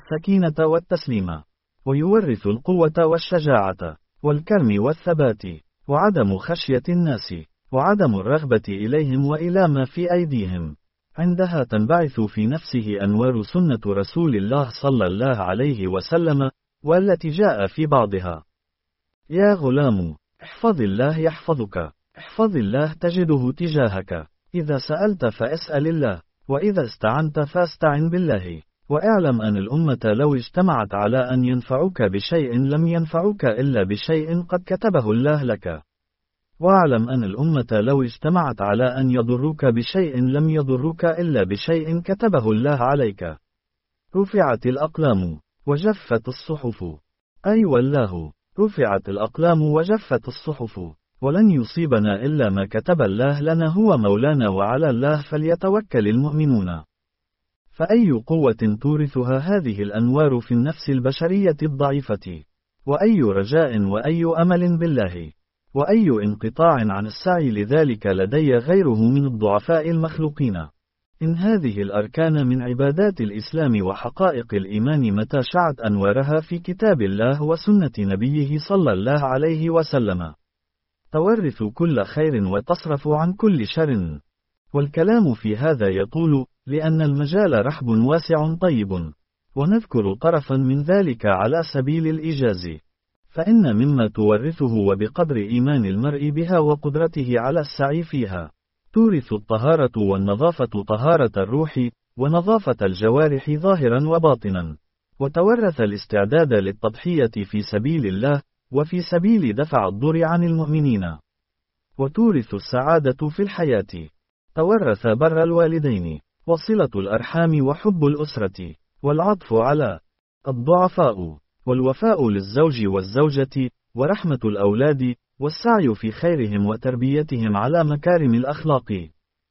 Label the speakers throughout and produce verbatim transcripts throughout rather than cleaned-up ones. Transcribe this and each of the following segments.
Speaker 1: السكينة والتسليم، ويورث القوة والشجاعة، والكرم والثبات، وعدم خشية الناس، وعدم الرغبة إليهم وإلى ما في أيديهم. عندها تنبعث في نفسه أنوار سنة رسول الله صلى الله عليه وسلم، والتي جاء في بعضها: يا غلام، احفظ الله يحفظك، احفظ الله تجده تجاهك، إذا سألت فاسأل الله، وإذا استعنت فاستعن بالله، واعلم أن الأمة لو اجتمعت على أن ينفعوك بشيء لم ينفعوك إلا بشيء قد كتبه الله لك، واعلم أن الأمة لو اجتمعت على أن يضروك بشيء لم يضروك إلا بشيء كتبه الله عليك. رفعت الأقلام وجفت الصحف. أي والله، رفعت الأقلام وجفت الصحف، ولن يصيبنا إلا ما كتب الله لنا، هو مولانا وعلى الله فليتوكل المؤمنون. فأي قوة تورثها هذه الأنوار في النفس البشرية الضعيفة؟ وأي رجاء وأي أمل بالله؟ وأي انقطاع عن السعي لذلك لدي غيره من الضعفاء المخلوقين؟ إن هذه الأركان من عبادات الإسلام وحقائق الإيمان متى شعت أنوارها في كتاب الله وسنة نبيه صلى الله عليه وسلم، تورث كل خير وتصرف عن كل شر. والكلام في هذا يطول، لأن المجال رحب واسع طيب، ونذكر طرفا من ذلك على سبيل الإيجاز. فإن مما تورثه وبقدر إيمان المرء بها وقدرته على السعي فيها، تورث الطهارة والنظافة، طهارة الروح ونظافة الجوارح ظاهرا وباطنا، وتورث الاستعداد للتضحية في سبيل الله وفي سبيل دفع الضر عن المؤمنين، وتورث السعادة في الحياة. تورث بر الوالدين، وصلة الأرحام، وحب الأسرة، والعطف على الضعفاء، والوفاء للزوج والزوجة، ورحمة الأولاد، والسعي في خيرهم وتربيتهم على مكارم الأخلاق.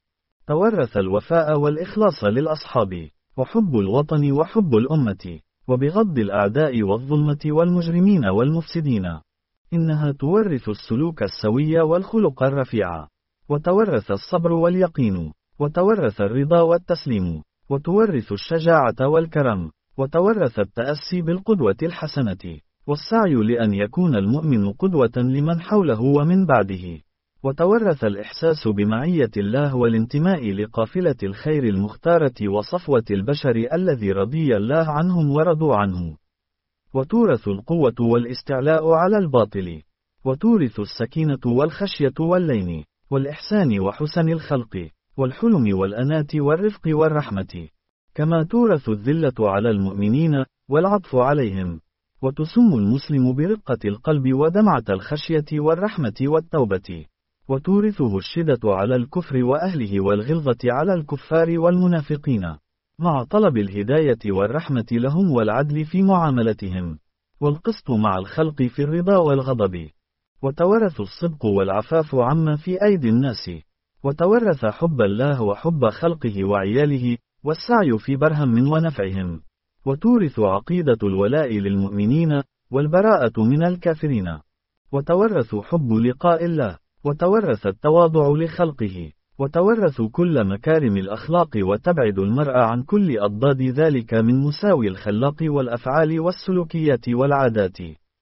Speaker 1: تورث الوفاء والإخلاص للأصحاب، وحب الوطن وحب الأمة، وبغض الأعداء والظلمة والمجرمين والمفسدين. إنها تورث السلوك السوي والخلق الرفيع، وتورث الصبر واليقين، وتورث الرضا والتسليم، وتورث الشجاعة والكرم، وتورث التأسي بالقدوة الحسنة، والسعي لأن يكون المؤمن قدوة لمن حوله ومن بعده، وتورث الإحساس بمعية الله والانتماء لقافلة الخير المختارة وصفوة البشر الذي رضي الله عنهم ورضوا عنه. وتورث القوة والاستعلاء على الباطل، وتورث السكينة والخشية واللين، والإحسان وحسن الخلق، والحلم والأنات والرفق والرحمة. كما تورث الذلة على المؤمنين والعطف عليهم، وتسم المسلم برقة القلب ودمعة الخشية والرحمة والتوبة. وتورثه الشدة على الكفر وأهله والغلظة على الكفار والمنافقين، مع طلب الهداية والرحمة لهم والعدل في معاملتهم، والقسط مع الخلق في الرضا والغضب. وتورث الصدق والعفاف عما في أيدي الناس، وتورث حب الله وحب خلقه وعياله، والسعي في برهم ونفعهم. وتورث عقيدة الولاء للمؤمنين والبراءة من الكافرين. وتورث حب لقاء الله، وتورث التواضع لخلقه، وتورث كل مكارم الأخلاق، وتبعد المرء عن كل أضداد ذلك من مساوي الخلاق والأفعال والسلوكيات والعادات.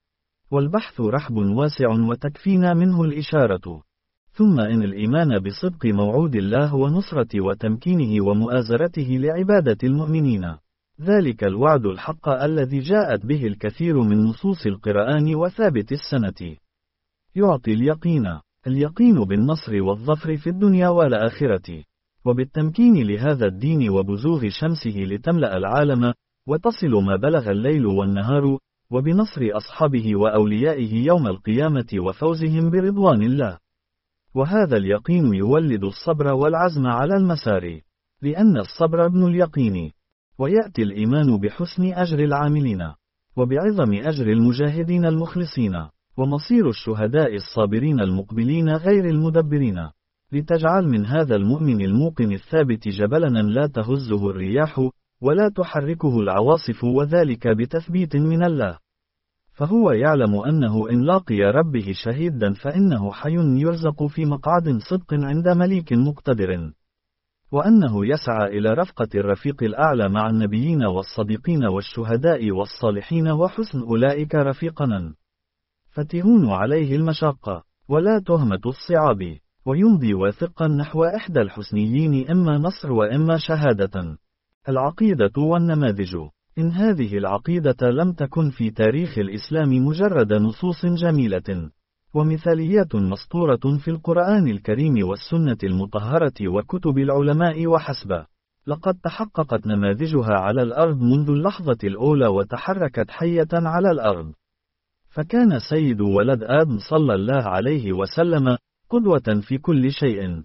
Speaker 1: والبحث رحب واسع وتكفينا منه الإشارة. ثم إن الإيمان بصدق موعود الله ونصرة وتمكينه ومؤازرته لعبادة المؤمنين، ذلك الوعد الحق الذي جاءت به الكثير من نصوص القرآن وثابت السنة، يعطي اليقين، اليقين بالنصر والظفر في الدنيا والآخرة، وبالتمكين لهذا الدين وبزوغ شمسه لتملأ العالم، وتصل ما بلغ الليل والنهار، وبنصر أصحابه وأوليائه يوم القيامة وفوزهم برضوان الله. وهذا اليقين يولد الصبر والعزم على المسار، لأن الصبر ابن اليقين. ويأتي الإيمان بحسن أجر العاملين، وبعظم أجر المجاهدين المخلصين، ومصير الشهداء الصابرين المقبلين غير المدبرين، لتجعل من هذا المؤمن الموقن الثابت جبلنا لا تهزه الرياح ولا تحركه العواصف، وذلك بتثبيت من الله. فهو يعلم أنه إن لاقي ربه شهيدا فإنه حي يرزق في مقعد صدق عند مليك مقتدر. وأنه يسعى إلى رفقة الرفيق الأعلى مع النبيين والصديقين والشهداء والصالحين وحسن أولئك رفيقنا. فتهون عليه المشقة، ولا تهمة الصعاب، ويمضي واثقا نحو إحدى الحسنيين، إما نصر وإما شهادة. العقيدة والنماذج. إن هذه العقيدة لم تكن في تاريخ الإسلام مجرد نصوص جميلة ومثاليات مسطورة في القرآن الكريم والسنة المطهرة وكتب العلماء وحسب، لقد تحققت نماذجها على الأرض منذ اللحظة الأولى وتحركت حية على الأرض. فكان سيد ولد آدم صلى الله عليه وسلم قدوة في كل شيء،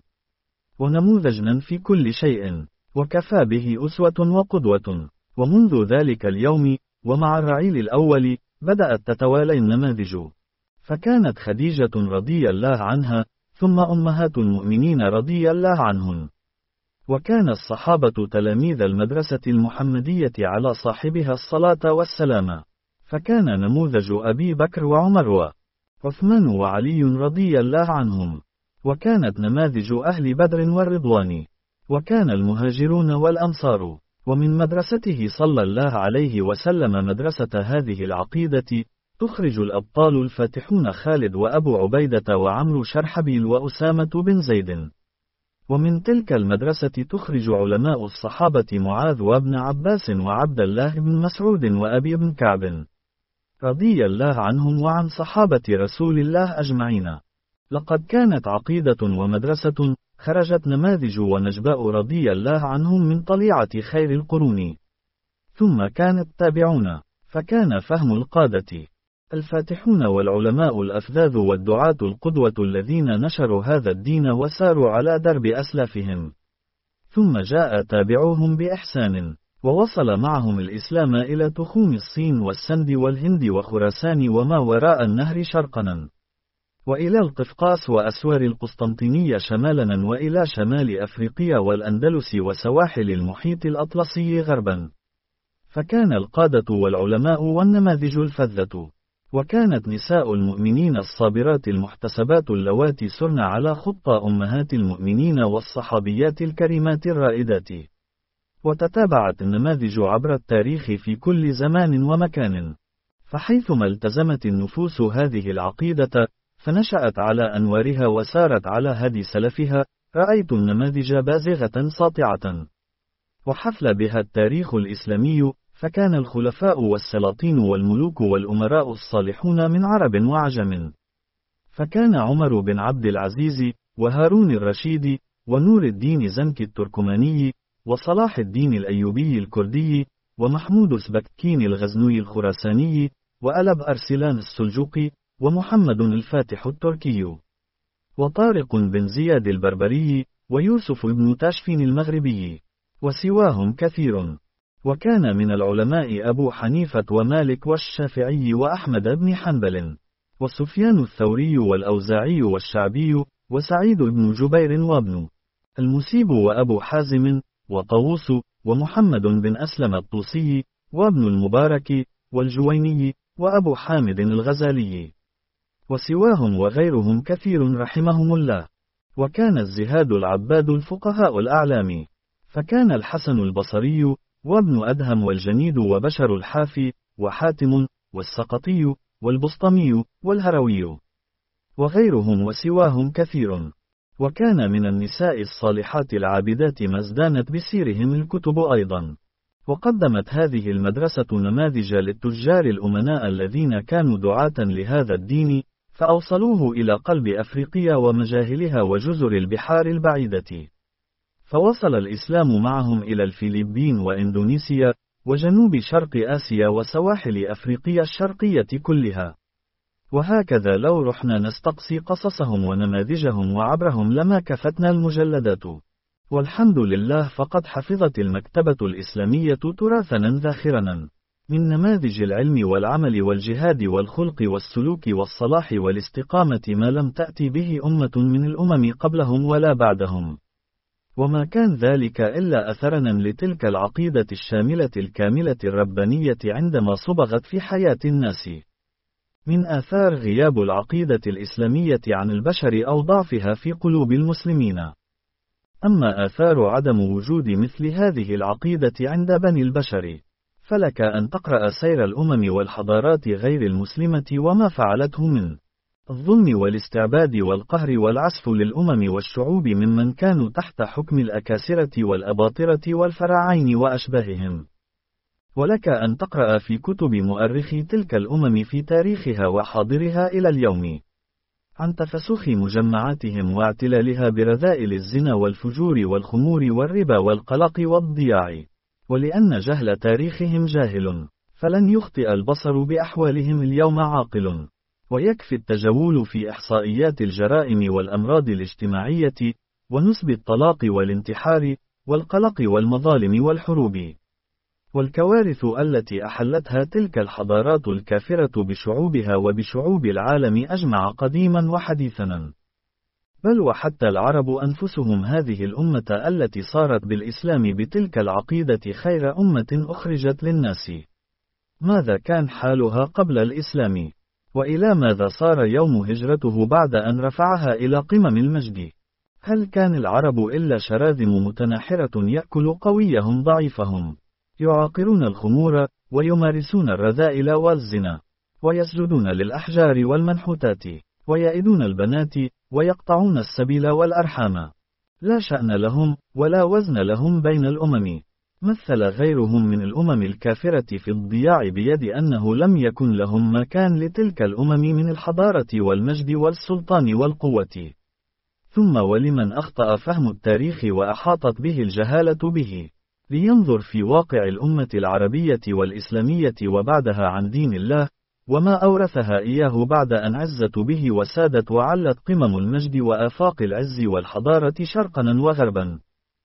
Speaker 1: ونموذجا في كل شيء، وكفى به أسوة وقدوة. ومنذ ذلك اليوم، ومع الرعيل الأول، بدأت تتوالى النماذج. فكانت خديجة رضي الله عنها، ثم أمهات المؤمنين رضي الله عنهن. وكان الصحابة تلاميذ المدرسة المحمدية على صاحبها الصلاة والسلام. فكان نموذج أبي بكر وعمر وعثمان وعلي رضي الله عنهم. وكانت نماذج أهل بدر والرضوان. وكان المهاجرون والأنصار. ومن مدرسته صلى الله عليه وسلم مدرسة هذه العقيدة تخرج الأبطال الفاتحون خالد وأبو عبيدة وعمرو شرحبيل وأسامة بن زيد. ومن تلك المدرسة تخرج علماء الصحابة معاذ وابن عباس وعبد الله بن مسعود وأبي بن كعب رضي الله عنهم وعن صحابة رسول الله أجمعين. لقد كانت عقيدة ومدرسة خرجت نماذج ونجباء رضي الله عنهم من طليعة خير القرون. ثم كان التابعون، فكان فهم القادة الفاتحون والعلماء الأفذاذ والدعاة القدوة الذين نشروا هذا الدين وساروا على درب أسلافهم. ثم جاء تابعوهم بإحسان، ووصل معهم الإسلام إلى تخوم الصين والسند والهند وخراسان وما وراء النهر شرقنا، وإلى القفقاس وأسوار القسطنطينية شمالا، وإلى شمال أفريقيا والأندلس وسواحل المحيط الأطلسي غربا. فكان القادة والعلماء والنماذج الفذة. وكانت نساء المؤمنين الصابرات المحتسبات اللواتي سرن على خطى أمهات المؤمنين والصحابيات الكريمات الرائدات. وتتابعت النماذج عبر التاريخ في كل زمان ومكان. فحيثما التزمت النفوس هذه العقيدة فنشأت على أنوارها وسارت على هدي سلفها، رأيت النماذج بازغة ساطعة. وحفل بها التاريخ الإسلامي، فكان الخلفاء والسلاطين والملوك والأمراء الصالحون من عرب وعجم. فكان عمر بن عبد العزيز، وهارون الرشيد، ونور الدين زنكي التركماني، وصلاح الدين الأيوبي الكردي، ومحمود سبكتكين الغزنوي الخراساني، وألب أرسلان السلجوقي، ومحمد الفاتح التركي، وطارق بن زياد البربري، ويوسف بن تاشفين المغربي، وسواهم كثير. وكان من العلماء أبو حنيفة ومالك والشافعي وأحمد بن حنبل، وسفيان الثوري والأوزاعي والشعبي، وسعيد بن جبير وابن المسيب وأبو حازم، وطاووس، ومحمد بن أسلم الطوسي، وابن المبارك، والجويني، وأبو حامد الغزالي، وسواهم وغيرهم كثير رحمهم الله. وكان الزهاد العباد الفقهاء الأعلام. فكان الحسن البصري، وابن أدهم والجنيد وبشر الحافي، وحاتم، والسقطي، والبسطمي، والهروي، وغيرهم وسواهم كثير. وكان من النساء الصالحات العابدات ما ازدانت بسيرهم الكتب أيضا. وقدمت هذه المدرسة نماذج للتجار الأمناء الذين كانوا دعاة لهذا الدين، فأوصلوه إلى قلب أفريقيا ومجاهلها وجزر البحار البعيدة. فوصل الإسلام معهم إلى الفلبين وإندونيسيا، وجنوب شرق آسيا وسواحل أفريقيا الشرقية كلها. وهكذا لو رحنا نستقصي قصصهم ونماذجهم وعبرهم لما كفتنا المجلدات. والحمد لله، فقد حفظت المكتبة الإسلامية تراثنا ذاخرنا من نماذج العلم والعمل والجهاد والخلق والسلوك والصلاح والاستقامة ما لم تأتي به أمة من الأمم قبلهم ولا بعدهم. وما كان ذلك إلا أثرنا لتلك العقيدة الشاملة الكاملة الربانية عندما صبغت في حياة الناس. من آثار غياب العقيدة الإسلامية عن البشر أو ضعفها في قلوب المسلمين. أما آثار عدم وجود مثل هذه العقيدة عند بني البشر، فلك أن تقرأ سير الأمم والحضارات غير المسلمة وما فعلته من الظلم والاستعباد والقهر والعسف للأمم والشعوب ممن كانوا تحت حكم الأكاسرة والأباطرة والفراعين وأشباههم. ولك أن تقرأ في كتب مؤرخي تلك الأمم في تاريخها وحاضرها إلى اليوم عن تفسخ مجمعاتهم واعتلالها برذائل الزنا والفجور والخمور والربا والقلق والضياع. ولأن جهل تاريخهم جاهل، فلن يخطئ البصر بأحوالهم اليوم عاقل. ويكفي التجول في إحصائيات الجرائم والأمراض الاجتماعية، ونسب الطلاق والانتحار، والقلق والمظالم والحروب، والكوارث التي أحلتها تلك الحضارات الكافرة بشعوبها وبشعوب العالم أجمع قديما وحديثا. بل وحتى العرب أنفسهم، هذه الأمة التي صارت بالإسلام بتلك العقيدة خير أمة أخرجت للناس، ماذا كان حالها قبل الإسلام؟ وإلى ماذا صار يوم هجرته بعد أن رفعها إلى قمم المجد؟ هل كان العرب إلا شراذم متناحرة يأكل قويهم ضعيفهم، يعاقرون الخمور، ويمارسون الرذائل والزنا، ويسجدون للأحجار والمنحوتات، ويئدون البنات، ويقطعون السبيل والأرحام؟ لا شأن لهم، ولا وزن لهم بين الأمم. مثل غيرهم من الأمم الكافرة في الضياع بيد أنه لم يكن لهم ما كان لتلك الأمم من الحضارة والمجد والسلطان والقوة. ثم ولمن أخطأ فهم التاريخ وأحاطت به الجهالة به، لينظر في واقع الأمة العربية والإسلامية وبعدها عن دين الله، وما أورثها إياه بعد أن عزت به وسادت وعلت قمم المجد وآفاق العز والحضارة شرقا وغربا.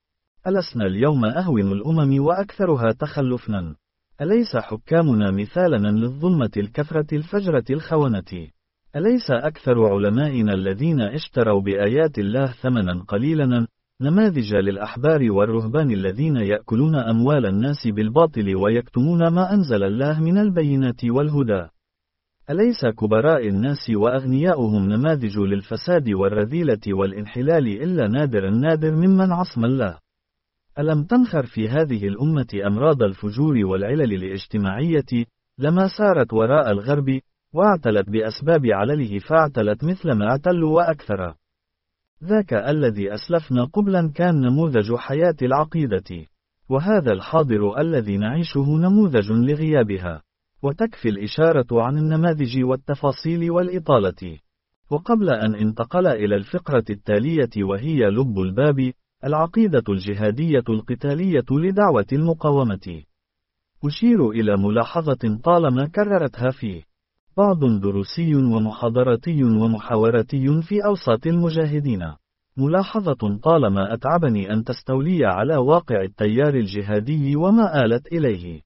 Speaker 1: ألسنا اليوم أهون الأمم وأكثرها تخلفنا؟ أليس حكامنا مثالنا للظلمة الكفرة الفجرة الخونة؟ أليس أكثر علمائنا الذين اشتروا بآيات الله ثمنا قليلا نماذج للأحبار والرهبان الذين يأكلون أموال الناس بالباطل ويكتمون ما أنزل الله من البينات والهدى؟ أليس كبراء الناس وأغنياؤهم نماذج للفساد والرذيلة والانحلال إلا نادر النادر ممن عصم الله؟ ألم تنخر في هذه الأمة أمراض الفجور والعلل الاجتماعية، لما سارت وراء الغرب، واعتلت بأسباب علله فاعتلت مثل ما اعتلوا وأكثر؟ ذاك الذي أسلفنا قبلا كان نموذج حياة العقيدة، وهذا الحاضر الذي نعيشه نموذج لغيابها. وتكفي الإشارة عن النماذج والتفاصيل والإطالة. وقبل أن انتقل إلى الفقرة التالية وهي لب الباب، العقيدة الجهادية القتالية لدعوة المقاومة، أشير إلى ملاحظة طالما كررتها فيه بعض دروسي ومحاضراتي ومحاوراتي في أوساط المجاهدين، ملاحظة طالما أتعبني أن تستولي على واقع التيار الجهادي وما آلت إليه،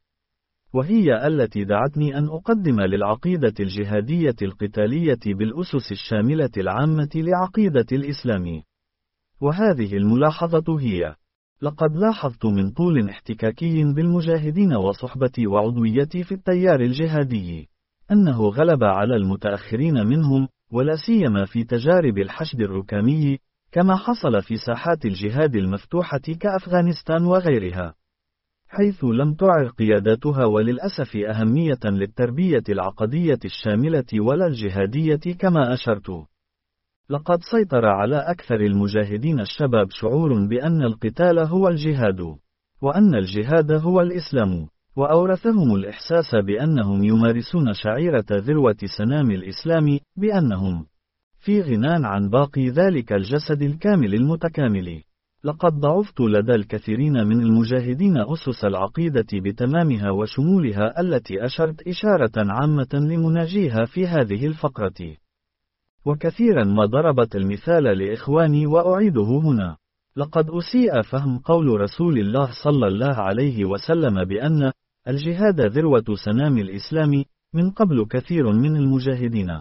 Speaker 1: وهي التي دعتني أن أقدم للعقيدة الجهادية القتالية بالأسس الشاملة العامة لعقيدة الإسلام. وهذه الملاحظة هي: لقد لاحظت من طول احتكاكي بالمجاهدين وصحبتي وعضويتي في التيار الجهادي أنه غلب على المتأخرين منهم، ولا سيما في تجارب الحشد الركامي، كما حصل في ساحات الجهاد المفتوحة كأفغانستان وغيرها، حيث لم تعر قياداتها وللأسف أهمية للتربية العقدية الشاملة ولا الجهادية كما أشرت. لقد سيطر على أكثر المجاهدين الشباب شعور بأن القتال هو الجهاد، وأن الجهاد هو الإسلام، وأورثهم الإحساس بأنهم يمارسون شعيرة ذروة سنام الإسلام، بأنهم في غنى عن باقي ذلك الجسد الكامل المتكامل. لقد ضعفت لدى الكثيرين من المجاهدين أسس العقيدة بتمامها وشمولها التي أشرت إشارة عامة لمناجيها في هذه الفقرة، وكثيرا ما ضربت المثال لإخواني وأعيده هنا. لقد أسيء فهم قول رسول الله صلى الله عليه وسلم بأن الجهاد ذروة سنام الإسلام من قبل كثير من المجاهدين،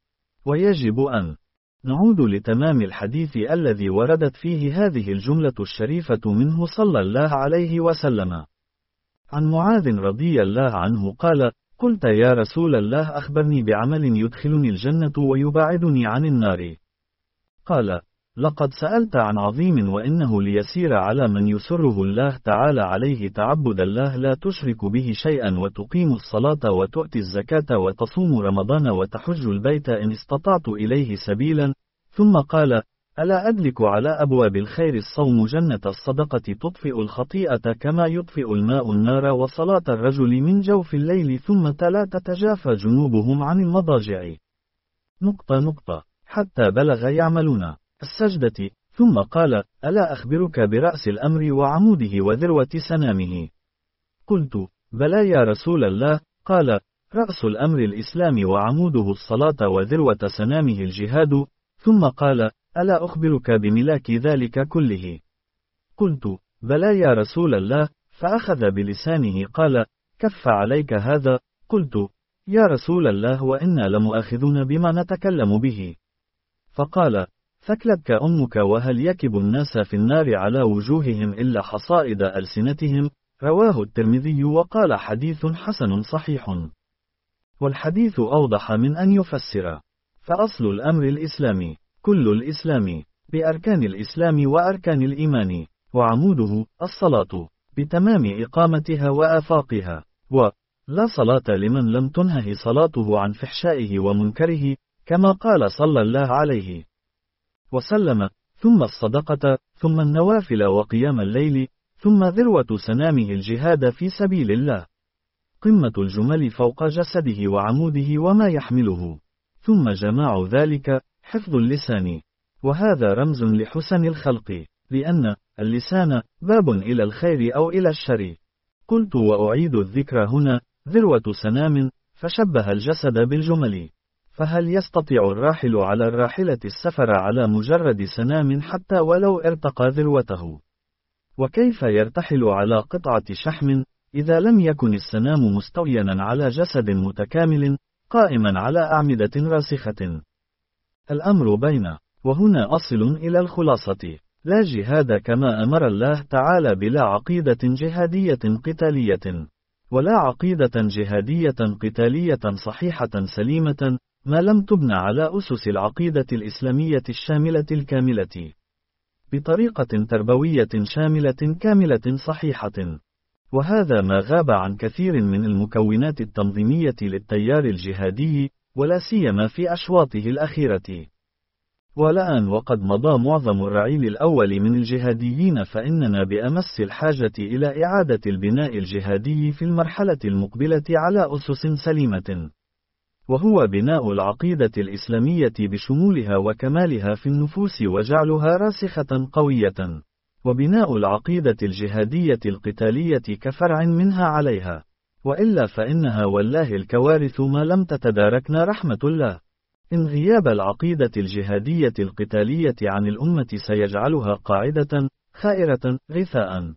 Speaker 1: ويجب أن نعود لتمام الحديث الذي وردت فيه هذه الجملة الشريفة منه صلى الله عليه وسلم. عن معاذ رضي الله عنه قال: قلت يا رسول الله أخبرني بعمل يدخلني الجنة ويباعدني عن النار. قال: لقد سألت عن عظيم وإنه ليسير على من يسره الله تعالى عليه تعبد الله لا تشرك به شيئا وتقيم الصلاة وتؤتي الزكاة وتصوم رمضان وتحج البيت إن استطعت إليه سبيلا، ثم قال: ألا أدلك على أبواب الخير؟ الصوم جنة، الصدقة تطفئ الخطيئة كما يطفئ الماء النار، وصلاة الرجل من جوف الليل، ثم تلا تتجافى جنوبهم عن المضاجع نقطة نقطة حتى بلغ يعملون السجدة، ثم قال: ألا أخبرك برأس الأمر وعموده وذروة سنامه؟ قلت: بلى يا رسول الله. قال: رأس الأمر الإسلام وعموده الصلاة وذروة سنامه الجهاد. ثم قال: ألا أخبرك بملاك ذلك كله؟ قلت: بلى يا رسول الله. فأخذ بلسانه قال: كف عليك هذا. قلت: يا رسول الله وإنا لمؤاخذون بما نتكلم به. فقال: ثكلتك أمك، وهل يكب الناس في النار على وجوههم إلا حصائد ألسنتهم؟ رواه الترمذي وقال: حديث حسن صحيح. والحديث أوضح من أن يفسر. فأصل الأمر الإسلامي، كل الإسلام، بأركان الإسلام وأركان الإيمان، وعموده الصلاة بتمام إقامتها وآفاقها، ولا صلاة لمن لم تنهه صلاته عن فحشائه ومنكره، كما قال صلى الله عليه وسلم. ثم الصدقة، ثم النوافل وقيام الليل، ثم ذروة سنامه الجهاد في سبيل الله، قمة الجمل فوق جسده وعموده وما يحمله، ثم جماع ذلك حفظ اللسان، وهذا رمز لحسن الخلق، لأن اللسان باب إلى الخير أو إلى الشر. قلت: وأعيد الذكر هنا: ذروة سنام، فشبه الجسد بالجمل، فهل يستطيع الراحل على الراحلة السفر على مجرد سنام حتى ولو ارتقى ذروته؟ وكيف يرتحل على قطعة شحم إذا لم يكن السنام مستويا على جسد متكامل قائما على أعمدة راسخة؟ الأمر بين، وهنا أصل إلى الخلاصة: لا جهاد كما أمر الله تعالى بلا عقيدة جهادية قتالية، ولا عقيدة جهادية قتالية صحيحة سليمة ما لم تبنى على أسس العقيدة الإسلامية الشاملة الكاملة، بطريقة تربوية شاملة كاملة صحيحة. وهذا ما غاب عن كثير من المكونات التنظيمية للتيار الجهادي، ولا سيما في أشواطه الأخيرة. والآن وقد مضى معظم الرعيل الأول من الجهاديين، فإننا بأمس الحاجة إلى إعادة البناء الجهادي في المرحلة المقبلة على أسس سليمة، وهو بناء العقيدة الإسلامية بشمولها وكمالها في النفوس وجعلها راسخة قوية، وبناء العقيدة الجهادية القتالية كفرع منها عليها، وإلا فإنها والله الكوارث ما لم تتداركنا رحمة الله. إن غياب العقيدة الجهادية القتالية عن الأمة سيجعلها قاعدة خائرة غثاء،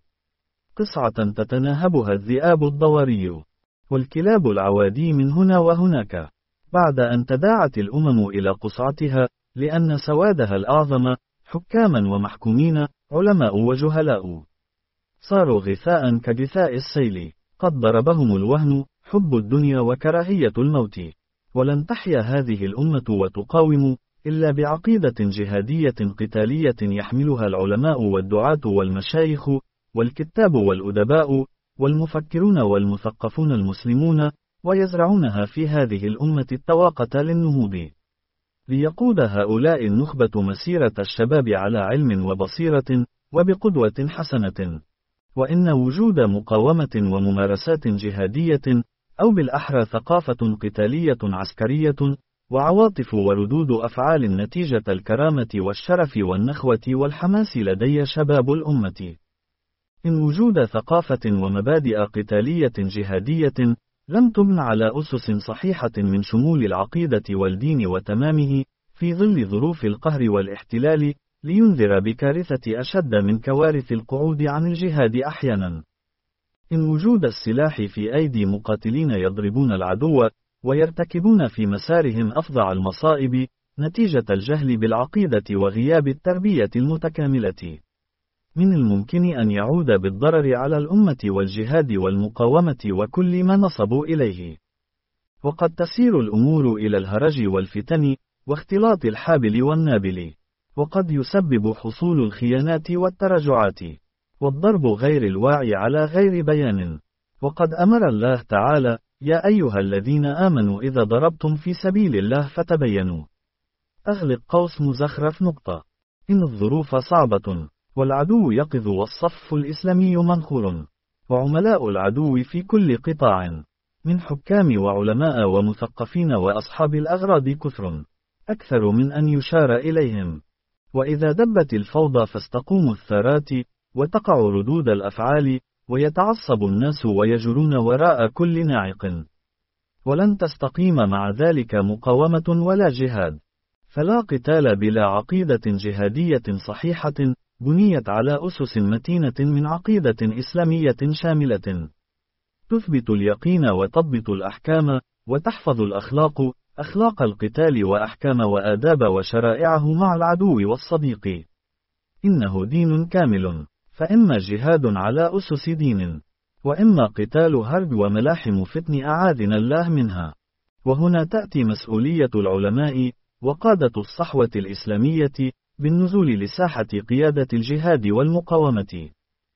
Speaker 1: قصعة تتناهبها الذئاب الضواري والكلاب العوادي من هنا وهناك، بعد أن تداعت الأمم إلى قصعتها، لأن سوادها الأعظم حكاما ومحكومين علماء وجهلاء صاروا غثاء كغثاء السيل، قد ضربهم الوهن، حب الدنيا وكراهية الموت. ولن تحيا هذه الأمة وتقاوم إلا بعقيدة جهادية قتالية يحملها العلماء والدعاة والمشايخ والكتاب والأدباء والمفكرون والمثقفون المسلمون، ويزرعونها في هذه الأمة التواقة للنهوض، ليقود هؤلاء النخبة مسيرة الشباب على علم وبصيرة وبقدوة حسنة. وإن وجود مقاومة وممارسات جهادية، أو بالأحرى ثقافة قتالية عسكرية وعواطف وردود أفعال نتيجة الكرامة والشرف والنخوة والحماس لدي شباب الأمة. إن وجود ثقافة ومبادئ قتالية جهادية لم تبن على أسس صحيحة من شمول العقيدة والدين وتمامه، في ظل ظروف القهر والاحتلال، لينذر بكارثة أشد من كوارث القعود عن الجهاد أحيانا. إن وجود السلاح في أيدي مقاتلين يضربون العدو ويرتكبون في مسارهم أفظع المصائب نتيجة الجهل بالعقيدة وغياب التربية المتكاملة، من الممكن أن يعود بالضرر على الأمة والجهاد والمقاومة وكل ما نصبوا إليه. وقد تسير الأمور إلى الهرج والفتن واختلاط الحابل والنابل، وقد يسبب حصول الخيانات والتراجعات، والضرب غير الواعي على غير بيان. وقد أمر الله تعالى: يا أيها الذين آمنوا إذا ضربتم في سبيل الله فتبينوا. أغلق قوس مزخرف نقطة. إن الظروف صعبة، والعدو يقظ والصف الإسلامي منخور، وعملاء العدو في كل قطاع، من حكام وعلماء ومثقفين وأصحاب الأغراض كثر، أكثر من أن يشار إليهم. وإذا دبت الفوضى فاستقوم الثارات، وتقع ردود الأفعال، ويتعصب الناس ويجرون وراء كل ناعق، ولن تستقيم مع ذلك مقاومة ولا جهاد. فلا قتال بلا عقيدة جهادية صحيحة، بنيت على أسس متينة من عقيدة إسلامية شاملة، تثبت اليقين وتضبط الأحكام، وتحفظ الأخلاق، أخلاق القتال وأحكام وآداب وشرائعه مع العدو والصديق. إنه دين كامل، فإما جهاد على أسس دين، وإما قتال هرب وملاحم فتن أعاذنا الله منها. وهنا تأتي مسؤولية العلماء وقادة الصحوة الإسلامية بالنزول لساحة قيادة الجهاد والمقاومة،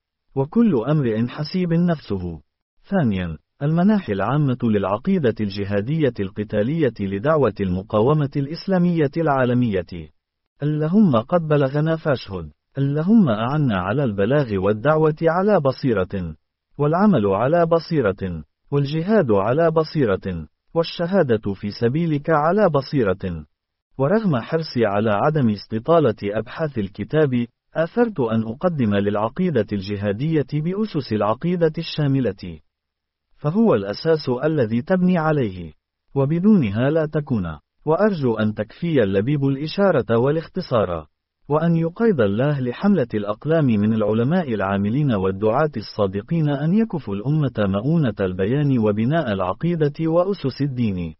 Speaker 1: وكل أمر حسيب نفسه. ثانيا، المناحي العامة للعقيدة الجهادية القتالية لدعوة المقاومة الإسلامية العالمية. اللهم قد بلغنا فاشهد. اللهم أعنا على البلاغ والدعوة على بصيرة، والعمل على بصيرة، والجهاد على بصيرة، والشهادة في سبيلك على بصيرة. ورغم حرصي على عدم استطالة أبحاث الكتاب، آثرت أن أقدم للعقيدة الجهادية بأسس العقيدة الشاملة، فهو الأساس الذي تبني عليه، وبدونها لا تكون. وأرجو أن تكفي اللبيب الإشارة والاختصار، وأن يقيض الله لحملة الأقلام من العلماء العاملين والدعاة الصادقين أن يكفوا الأمة مؤونة البيان وبناء العقيدة وأسس الدين،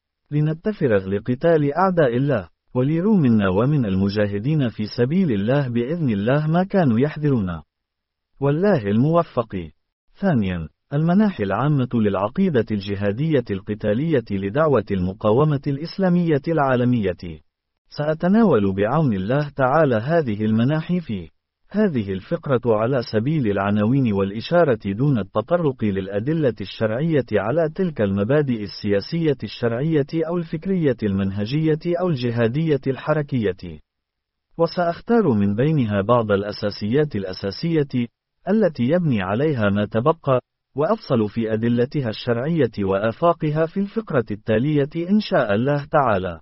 Speaker 1: لنتفرغ لقتال أعداء الله، وليروا منا ومن المجاهدين في سبيل الله بإذن الله ما كانوا يحذرون. والله الموفق. ثانيا، المناحي العامة للعقيدة الجهادية القتالية لدعوة المقاومة الإسلامية العالمية. سأتناول بعون الله تعالى هذه المناحي في هذه الفقرة على سبيل العناوين والإشارة دون التطرق للأدلة الشرعية على تلك المبادئ السياسية الشرعية أو الفكرية المنهجية أو الجهادية الحركية. وسأختار من بينها بعض الأساسيات الأساسية التي يبني عليها ما تبقى، وأفصل في أدلتها الشرعية وآفاقها في الفقرة التالية إن شاء الله تعالى.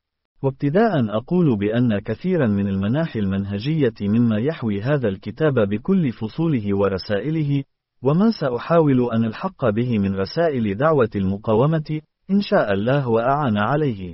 Speaker 1: وابتداء أقول بأن كثيرا من المناحي المنهجية مما يحوي هذا الكتاب بكل فصوله ورسائله، وما سأحاول أن الحق به من رسائل دعوة المقاومة إن شاء الله وأعان عليه،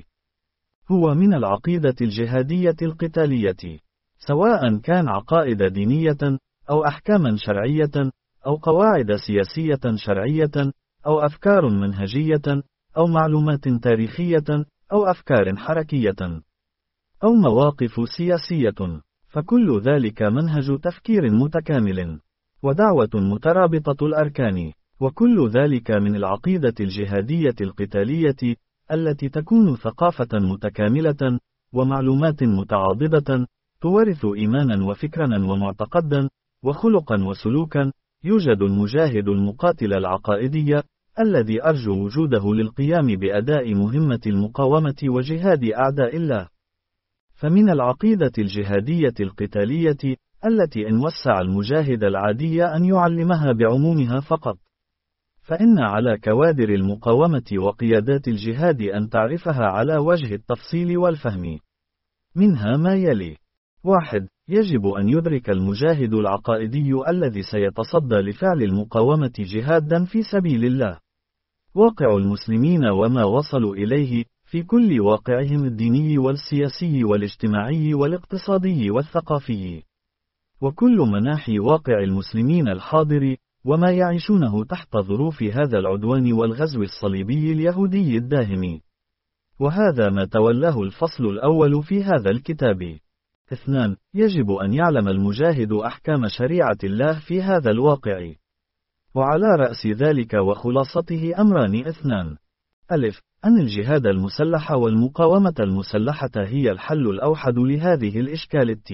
Speaker 1: هو من العقيدة الجهادية القتالية، سواء كان عقائد دينية، أو أحكاما شرعية، أو قواعد سياسية شرعية، أو أفكار منهجية، أو معلومات تاريخية، أو أفكار حركية، أو مواقف سياسية، فكل ذلك منهج تفكير متكامل، ودعوة مترابطة الأركان، وكل ذلك من العقيدة الجهادية القتالية التي تكون ثقافة متكاملة، ومعلومات متعاضدة، تورث إيمانا وفكرا ومعتقدا، وخلقا وسلوكا. يوجد المجاهد المقاتل العقائدي الذي أرجو وجوده للقيام بأداء مهمة المقاومة وجهاد أعداء الله. فمن العقيدة الجهادية القتالية التي إن وسع المجاهد العادي أن يعلمها بعمومها فقط، فإن على كوادر المقاومة وقيادات الجهاد أن تعرفها على وجه التفصيل والفهم. منها ما يلي: واحد. يجب أن يدرك المجاهد العقائدي الذي سيتصدى لفعل المقاومة جهادا في سبيل الله واقع المسلمين وما وصلوا إليه في كل واقعهم الديني والسياسي والاجتماعي والاقتصادي والثقافي، وكل مناحي واقع المسلمين الحاضر وما يعيشونه تحت ظروف هذا العدوان والغزو الصليبي اليهودي الداهم. وهذا ما تولاه الفصل الأول في هذا الكتاب. اثنان. يجب أن يعلم المجاهد أحكام شريعة الله في هذا الواقع، وعلى رأس ذلك وخلاصته أمران اثنان: ألف. أن الجهاد المسلح والمقاومة المسلحة هي الحل الأوحد لهذه الإشكالات.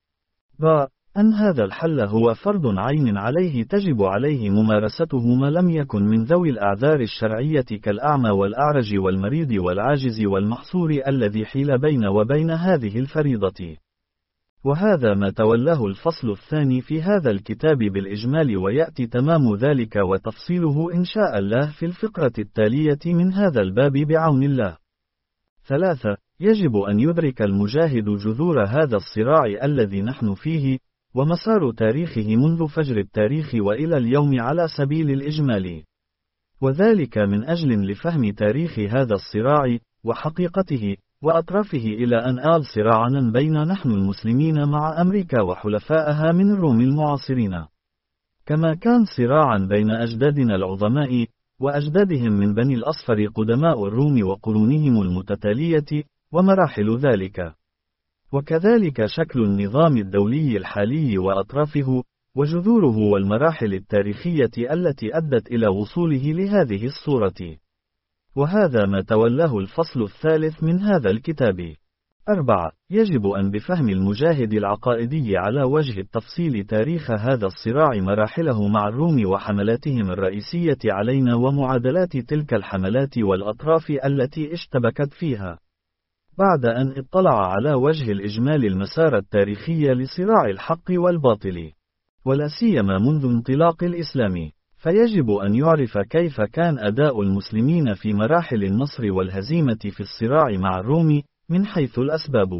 Speaker 1: ب. أن هذا الحل هو فرض عين عليه تجب عليه ممارسته ما لم يكن من ذوي الأعذار الشرعية كالأعمى والأعرج والمريض والعاجز والمحصور الذي حيل بين وبين هذه الفريضة. وهذا ما تولاه الفصل الثاني في هذا الكتاب بالإجمال، ويأتي تمام ذلك وتفصيله إن شاء الله في الفقرة التالية من هذا الباب بعون الله. ثلاثة. يجب أن يدرك المجاهد جذور هذا الصراع الذي نحن فيه، ومسار تاريخه منذ فجر التاريخ وإلى اليوم على سبيل الإجمال، وذلك من أجل لفهم تاريخ هذا الصراع وحقيقته وأطرافه إلى أن آل صراعا بين نحن المسلمين مع أمريكا وحلفائها من الروم المعاصرين، كما كان صراعا بين أجدادنا العظماء وأجدادهم من بني الأصفر قدماء الروم وقرونهم المتتالية ومراحل ذلك، وكذلك شكل النظام الدولي الحالي وأطرافه وجذوره والمراحل التاريخية التي أدت إلى وصوله لهذه الصورة. وهذا ما تولاه الفصل الثالث من هذا الكتاب. أربعة. يجب أن بفهم المجاهد العقائدي على وجه التفصيل تاريخ هذا الصراع، مراحله مع الروم وحملاتهم الرئيسية علينا ومعادلات تلك الحملات والأطراف التي اشتبكت فيها، بعد أن اطلع على وجه الإجمال المسار التاريخي لصراع الحق والباطل، ولا سيما منذ انطلاق الإسلام. فيجب أن يعرف كيف كان أداء المسلمين في مراحل النصر والهزيمة في الصراع مع الروم من حيث الأسباب.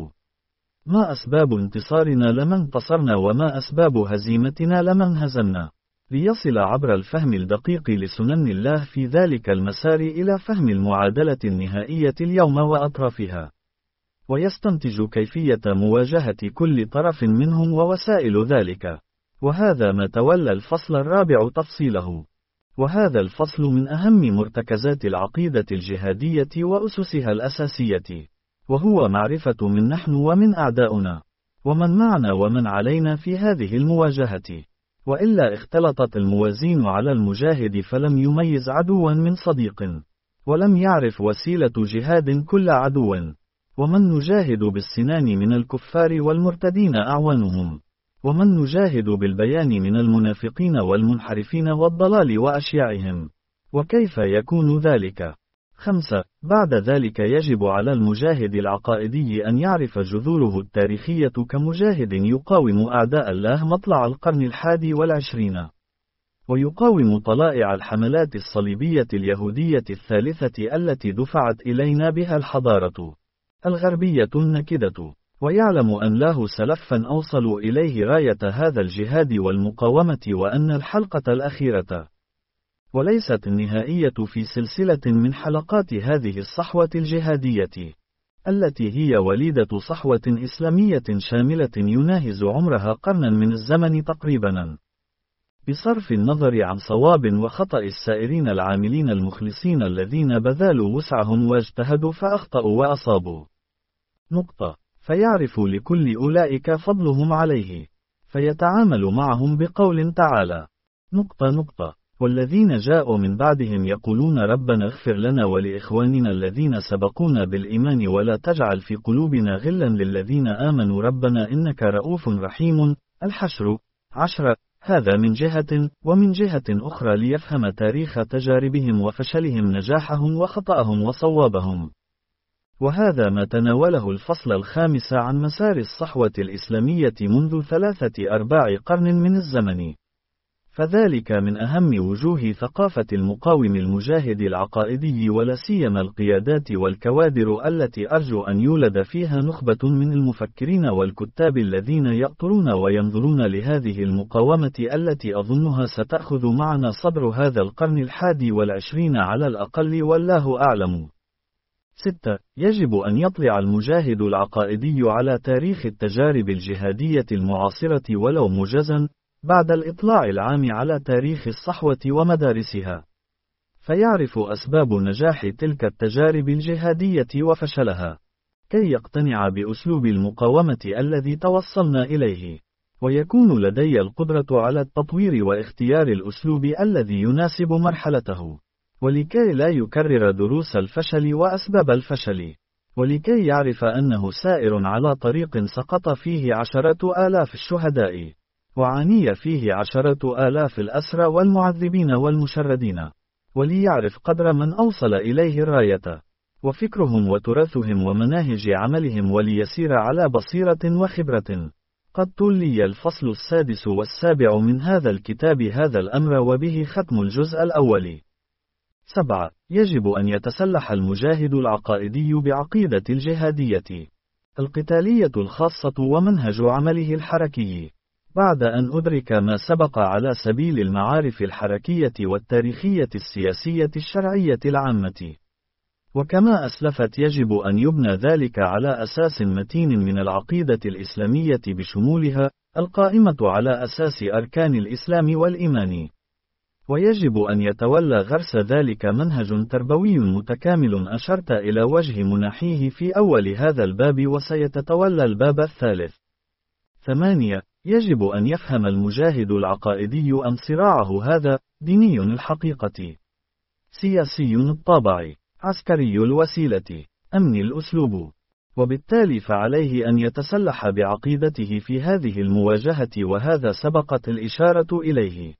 Speaker 1: ما أسباب انتصارنا لما انتصرنا، وما أسباب هزيمتنا لما انهزمنا، ليصل عبر الفهم الدقيق لسنن الله في ذلك المسار إلى فهم المعادلة النهائية اليوم وأطرافها، ويستنتج كيفية مواجهة كل طرف منهم ووسائل ذلك. وهذا ما تولى الفصل الرابع تفصيله. وهذا الفصل من أهم مرتكزات العقيدة الجهادية وأسسها الأساسية، وهو معرفة من نحن ومن أعداؤنا، ومن معنا ومن علينا في هذه المواجهة، وإلا اختلطت الموازين على المجاهد فلم يميز عدوا من صديق، ولم يعرف وسيلة جهاد كل عدو، ومن نجاهد بالسنان من الكفار والمرتدين أعوانهم، ومن نجاهد بالبيان من المنافقين والمنحرفين والضلال وأشياعهم، وكيف يكون ذلك؟ خمسة. بعد ذلك يجب على المجاهد العقائدي أن يعرف جذوره التاريخية كمجاهد يقاوم أعداء الله مطلع القرن الحادي والعشرين، ويقاوم طلائع الحملات الصليبية اليهودية الثالثة التي دفعت إلينا بها الحضارة الغربية النكدة، ويعلم أن له سلفا أوصلوا إليه راية هذا الجهاد والمقاومة، وأن الحلقة الأخيرة وليست النهائية في سلسلة من حلقات هذه الصحوة الجهادية، التي هي وليدة صحوة إسلامية شاملة يناهز عمرها قرنا من الزمن تقريبا، بصرف النظر عن صواب وخطأ السائرين العاملين المخلصين الذين بذلوا وسعهم واجتهدوا فأخطأوا وأصابوا. نقطة. فيعرف لكل أولئك فضلهم عليه، فيتعامل معهم بقول تعالى. نقطة نقطة. والذين جاءوا من بعدهم يقولون ربنا اغفر لنا ولإخواننا الذين سبقونا بالإيمان ولا تجعل في قلوبنا غلا للذين آمنوا ربنا إنك رؤوف رحيم. الحشر. عشرة. هذا من جهة، ومن جهة أخرى ليفهم تاريخ تجاربهم وفشلهم نجاحهم وخطأهم وصوابهم. وهذا ما تناوله الفصل الخامس عن مسار الصحوة الإسلامية منذ ثلاثة أرباع قرن من الزمن، فذلك من أهم وجوه ثقافة المقاوم المجاهد العقائدي، ولا سيما القيادات والكوادر التي أرجو أن يولد فيها نخبة من المفكرين والكتاب الذين يأطرون وينظرون لهذه المقاومة التي أظنها ستأخذ معنا صدر هذا القرن الحادي والعشرين على الأقل، والله أعلم. ستة. يجب أن يطلع المجاهد العقائدي على تاريخ التجارب الجهادية المعاصرة ولو موجزا، بعد الإطلاع العام على تاريخ الصحوة ومدارسها، فيعرف أسباب نجاح تلك التجارب الجهادية وفشلها، كي يقتنع بأسلوب المقاومة الذي توصلنا إليه، ويكون لدي القدرة على التطوير واختيار الأسلوب الذي يناسب مرحلته. ولكي لا يكرر دروس الفشل وأسباب الفشل، ولكي يعرف أنه سائر على طريق سقط فيه عشرة آلاف الشهداء، وعاني فيه عشرة آلاف الأسرى والمعذبين والمشردين، وليعرف قدر من أوصل إليه الراية، وفكرهم وتراثهم ومناهج عملهم، وليسير على بصيرة وخبرة. قد تولي الفصل السادس والسابع من هذا الكتاب هذا الأمر، وبه ختم الجزء الأول. سبعة. يجب أن يتسلح المجاهد العقائدي بعقيدة الجهادية القتالية الخاصة ومنهج عمله الحركي. بعد أن أدرك ما سبق على سبيل المعارف الحركية والتاريخية السياسية الشرعية العامة، وكما أسلفت، يجب أن يبنى ذلك على أساس متين من العقيدة الإسلامية بشمولها القائمة على أساس أركان الإسلام والإيمان. ويجب أن يتولى غرس ذلك منهج تربوي متكامل أشرت إلى وجه مناحيه في أول هذا الباب، وسيتتولى الباب الثالث. ثمانية. يجب أن يفهم المجاهد العقائدي أن صراعه هذا ديني الحقيقة، سياسي الطابع، عسكري الوسيلة، أمني الأسلوب، وبالتالي فعليه أن يتسلح بعقيدته في هذه المواجهة، وهذا سبقت الإشارة إليه.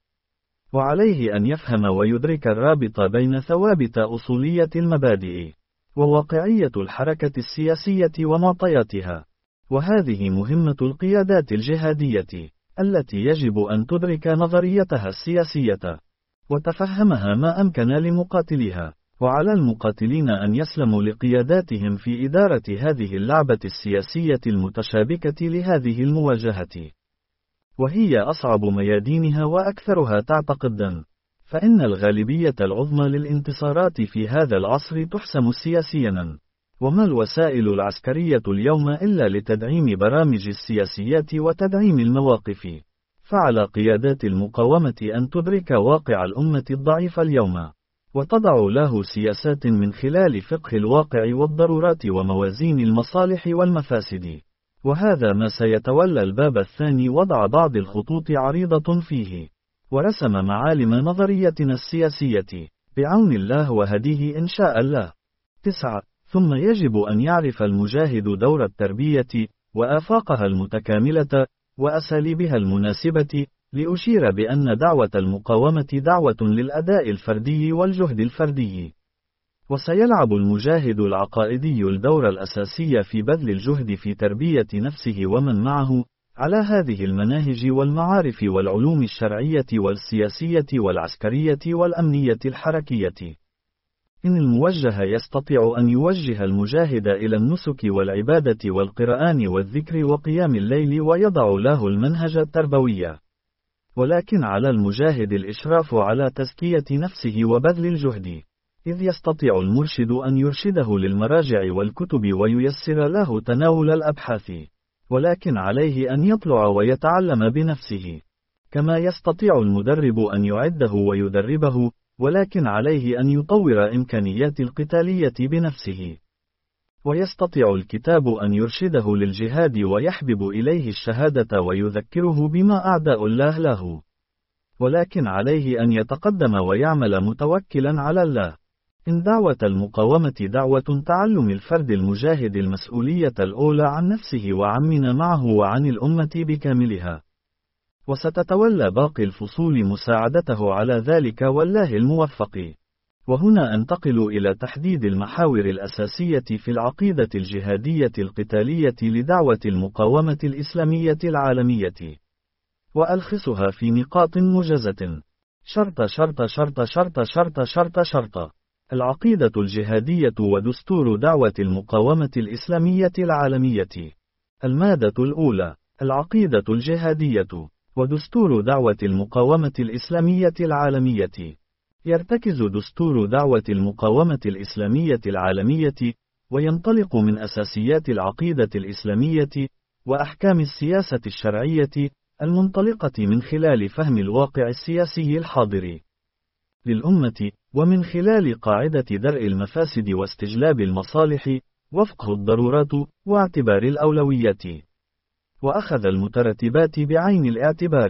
Speaker 1: وعليه أن يفهم ويدرك الرابط بين ثوابت أصولية المبادئ وواقعية الحركة السياسية ومعطياتها، وهذه مهمة القيادات الجهادية التي يجب أن تدرك نظريتها السياسية وتفهمها ما أمكن لمقاتليها، وعلى المقاتلين أن يسلموا لقياداتهم في إدارة هذه اللعبة السياسية المتشابكة لهذه المواجهة، وهي أصعب ميادينها وأكثرها تعتقدا، فإن الغالبية العظمى للانتصارات في هذا العصر تحسم سياسيا، وما الوسائل العسكرية اليوم إلا لتدعيم برامج السياسيات وتدعيم المواقف. فعلى قيادات المقاومة أن تدرك واقع الأمة الضعيف اليوم، وتضع له سياسات من خلال فقه الواقع والضرورات وموازين المصالح والمفاسد. وهذا ما سيتولى الباب الثاني، وضع بعض الخطوط عريضة فيه، ورسم معالم نظريتنا السياسية بعون الله وهديه إن شاء الله. تسعة. ثم يجب أن يعرف المجاهد دور التربية وآفاقها المتكاملة وأساليبها المناسبة، لأشير بأن دعوة المقاومة دعوة للأداء الفردي والجهد الفردي، وسيلعب المجاهد العقائدي الدور الأساسي في بذل الجهد في تربية نفسه ومن معه على هذه المناهج والمعارف والعلوم الشرعية والسياسية والعسكرية والأمنية الحركية. إن الموجه يستطيع أن يوجه المجاهد إلى النسك والعبادة والقرآن والذكر وقيام الليل، ويضع له المنهج التربوي، ولكن على المجاهد الإشراف على تزكية نفسه وبذل الجهد، إذ يستطيع المرشد أن يرشده للمراجع والكتب وييسر له تناول الأبحاث، ولكن عليه أن يطلع ويتعلم بنفسه، كما يستطيع المدرب أن يعده ويدربه، ولكن عليه أن يطور إمكانيات القتالية بنفسه، ويستطيع الكتاب أن يرشده للجهاد ويحبب إليه الشهادة ويذكره بما أعداء الله له، ولكن عليه أن يتقدم ويعمل متوكلا على الله. إن دعوة المقاومة دعوة تعلم الفرد المجاهد المسؤولية الأولى عن نفسه وعمن معه وعن الأمة بكاملها، وستتولى باقي الفصول مساعدته على ذلك والله الموفق. وهنا أنتقل إلى تحديد المحاور الأساسية في العقيدة الجهادية القتالية لدعوة المقاومة الإسلامية العالمية، وألخصها في نقاط موجزة. شرط شرط شرط شرط شرط شرط شرط العقيدة الجهادية ودستور دعوة المقاومة الإسلامية العالمية. المادة الأولى: العقيدة الجهادية ودستور دعوة المقاومة الإسلامية العالمية. يرتكز دستور دعوة المقاومة الإسلامية العالمية وينطلق من أساسيات العقيدة الإسلامية وأحكام السياسة الشرعية المنطلقة من خلال فهم الواقع السياسي الحاضر للأمة، ومن خلال قاعدة درء المفاسد واستجلاب المصالح وفقه الضرورات واعتبار الأولويات وأخذ المترتبات بعين الاعتبار.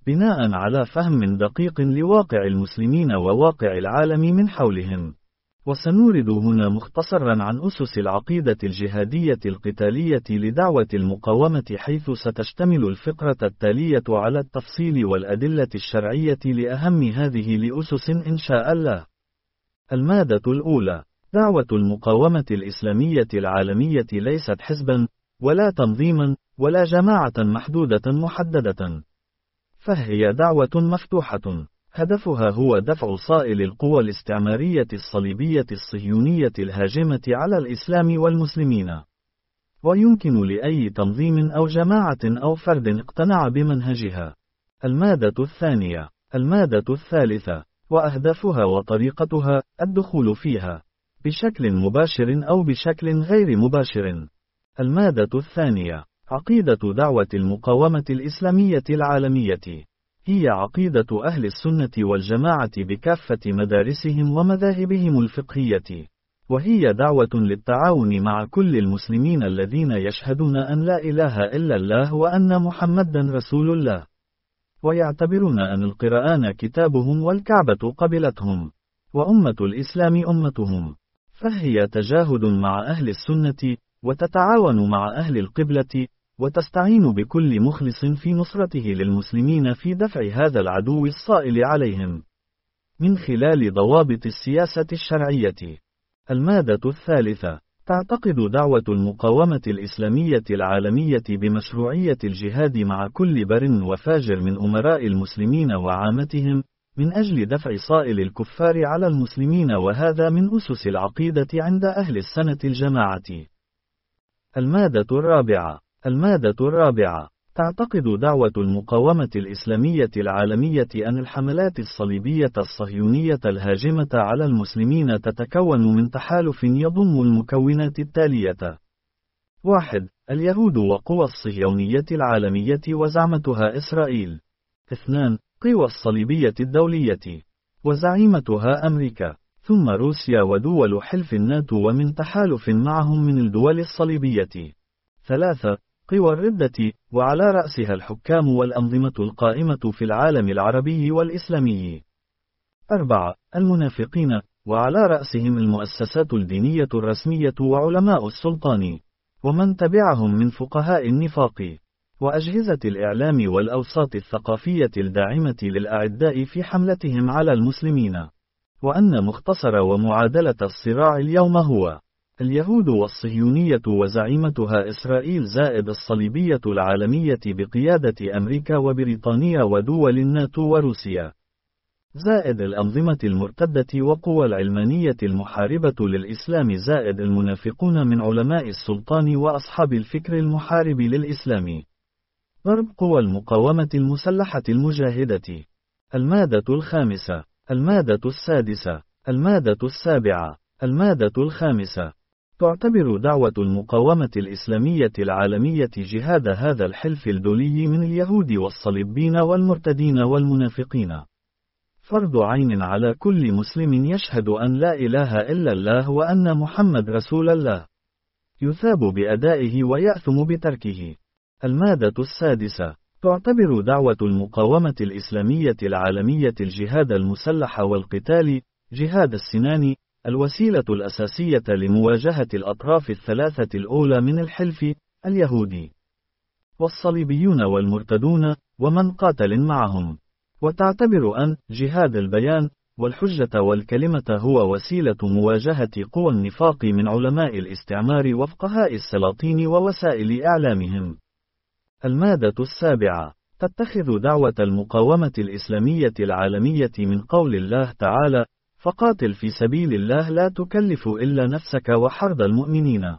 Speaker 1: بناء على فهم دقيق لواقع المسلمين وواقع العالم من حولهم. وسنورد هنا مختصرا عن أسس العقيدة الجهادية القتالية لدعوة المقاومة، حيث ستشتمل الفقرة التالية على التفصيل والأدلة الشرعية لأهم هذه الأسس إن شاء الله. المادة الأولى: دعوة المقاومة الإسلامية العالمية ليست حزبا، ولا تنظيما، ولا جماعة محدودة محددة، فهي دعوة مفتوحة، هدفها هو دفع صائل القوى الاستعمارية الصليبية الصهيونية الهاجمة على الإسلام والمسلمين. ويمكن لأي تنظيم أو جماعة أو فرد اقتنع بمنهجها. المادة الثانية: المادة الثالثة: وأهدافها وطريقتها الدخول فيها بشكل مباشر أو بشكل غير مباشر. المادة الثانية: عقيدة دعوة المقاومة الإسلامية العالمية هي عقيدة أهل السنة والجماعة بكافة مدارسهم ومذاهبهم الفقهية، وهي دعوة للتعاون مع كل المسلمين الذين يشهدون أن لا إله إلا الله وأن محمدا رسول الله، ويعتبرون أن القرآن كتابهم والكعبة قبلتهم، وأمة الإسلام أمتهم، فهي تجاهد مع أهل السنة، وتتعاون مع أهل القبلة، وتستعين بكل مخلص في نصرته للمسلمين في دفع هذا العدو الصائل عليهم من خلال ضوابط السياسة الشرعية. المادة الثالثة: تعتقد دعوة المقاومة الإسلامية العالمية بمشروعية الجهاد مع كل بر وفاجر من أمراء المسلمين وعامتهم من أجل دفع صائل الكفار على المسلمين، وهذا من أسس العقيدة عند أهل السنة الجماعة. المادة الرابعة: المادة الرابعة: تعتقد دعوة المقاومة الإسلامية العالمية أن الحملات الصليبية الصهيونية الهاجمة على المسلمين تتكون من تحالف يضم المكونات التالية: واحد. اليهود وقوى الصهيونية العالمية وزعمتها إسرائيل. اثنان. قوى الصليبية الدولية وزعيمتها أمريكا، ثم روسيا ودول حلف الناتو ومن تحالف معهم من الدول الصليبية. ثلاثة. قوى الردة، وعلى رأسها الحكام والأنظمة القائمة في العالم العربي والإسلامي. أربعة. المنافقين، وعلى رأسهم المؤسسات الدينية الرسمية وعلماء السلطان، ومن تبعهم من فقهاء النفاق، وأجهزة الإعلام والأوساط الثقافية الداعمة للأعداء في حملتهم على المسلمين. وأن مختصر ومعادلة الصراع اليوم هو اليهود والصهيونية وزعيمتها إسرائيل زائد الصليبية العالمية بقيادة أمريكا وبريطانيا ودول الناتو وروسيا، زائد الأنظمة المرتدة وقوى العلمانية المحاربة للإسلام، زائد المنافقون من علماء السلطان وأصحاب الفكر المحارب للإسلام. ضرب قوى المقاومة المسلحة المجاهدة. المادة الخامسة. المادة السادسة. المادة السابعة. المادة الخامسة: تعتبر دعوة المقاومة الإسلامية العالمية جهاد هذا الحلف الدولي من اليهود والصليبيين والمرتدين والمنافقين فرض عين على كل مسلم يشهد أن لا إله إلا الله وأن محمد رسول الله، يثاب بأدائه ويأثم بتركه. المادة السادسة: تعتبر دعوة المقاومة الإسلامية العالمية الجهاد المسلح والقتال جهاد السنان الوسيلة الأساسية لمواجهة الأطراف الثلاثة الأولى من الحلف، اليهودي والصليبيون والمرتدون ومن قاتل معهم، وتعتبر أن جهاد البيان والحجة والكلمة هو وسيلة مواجهة قوى النفاق من علماء الاستعمار وفقهاء السلاطين ووسائل إعلامهم. المادة السابعة: تتخذ دعوة المقاومة الإسلامية العالمية من قول الله تعالى: فقاتل في سبيل الله لا تكلف إلا نفسك وحرض المؤمنين،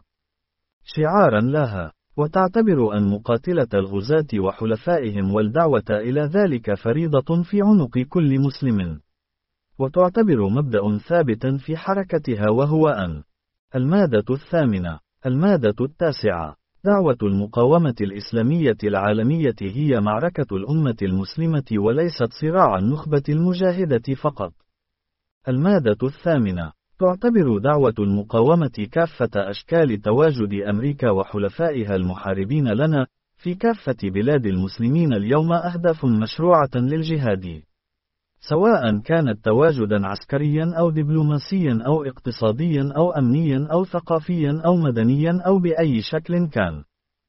Speaker 1: شعارا لها، وتعتبر أن مقاتلة الغزاة وحلفائهم والدعوة إلى ذلك فريضة في عنق كل مسلم، وتعتبر مبدأ ثابتا في حركتها وهو أن. المادة الثامنة. المادة التاسعة: دعوة المقاومة الإسلامية العالمية هي معركة الأمة المسلمة وليست صراع النخبة المجاهدة فقط. المادة الثامنة: تعتبر دعوة المقاومة كافة أشكال تواجد أمريكا وحلفائها المحاربين لنا في كافة بلاد المسلمين اليوم أهداف مشروعة للجهاد، سواء كانت تواجدا عسكريا أو دبلوماسيا أو اقتصاديا أو أمنيا أو ثقافيا أو مدنيا أو بأي شكل كان،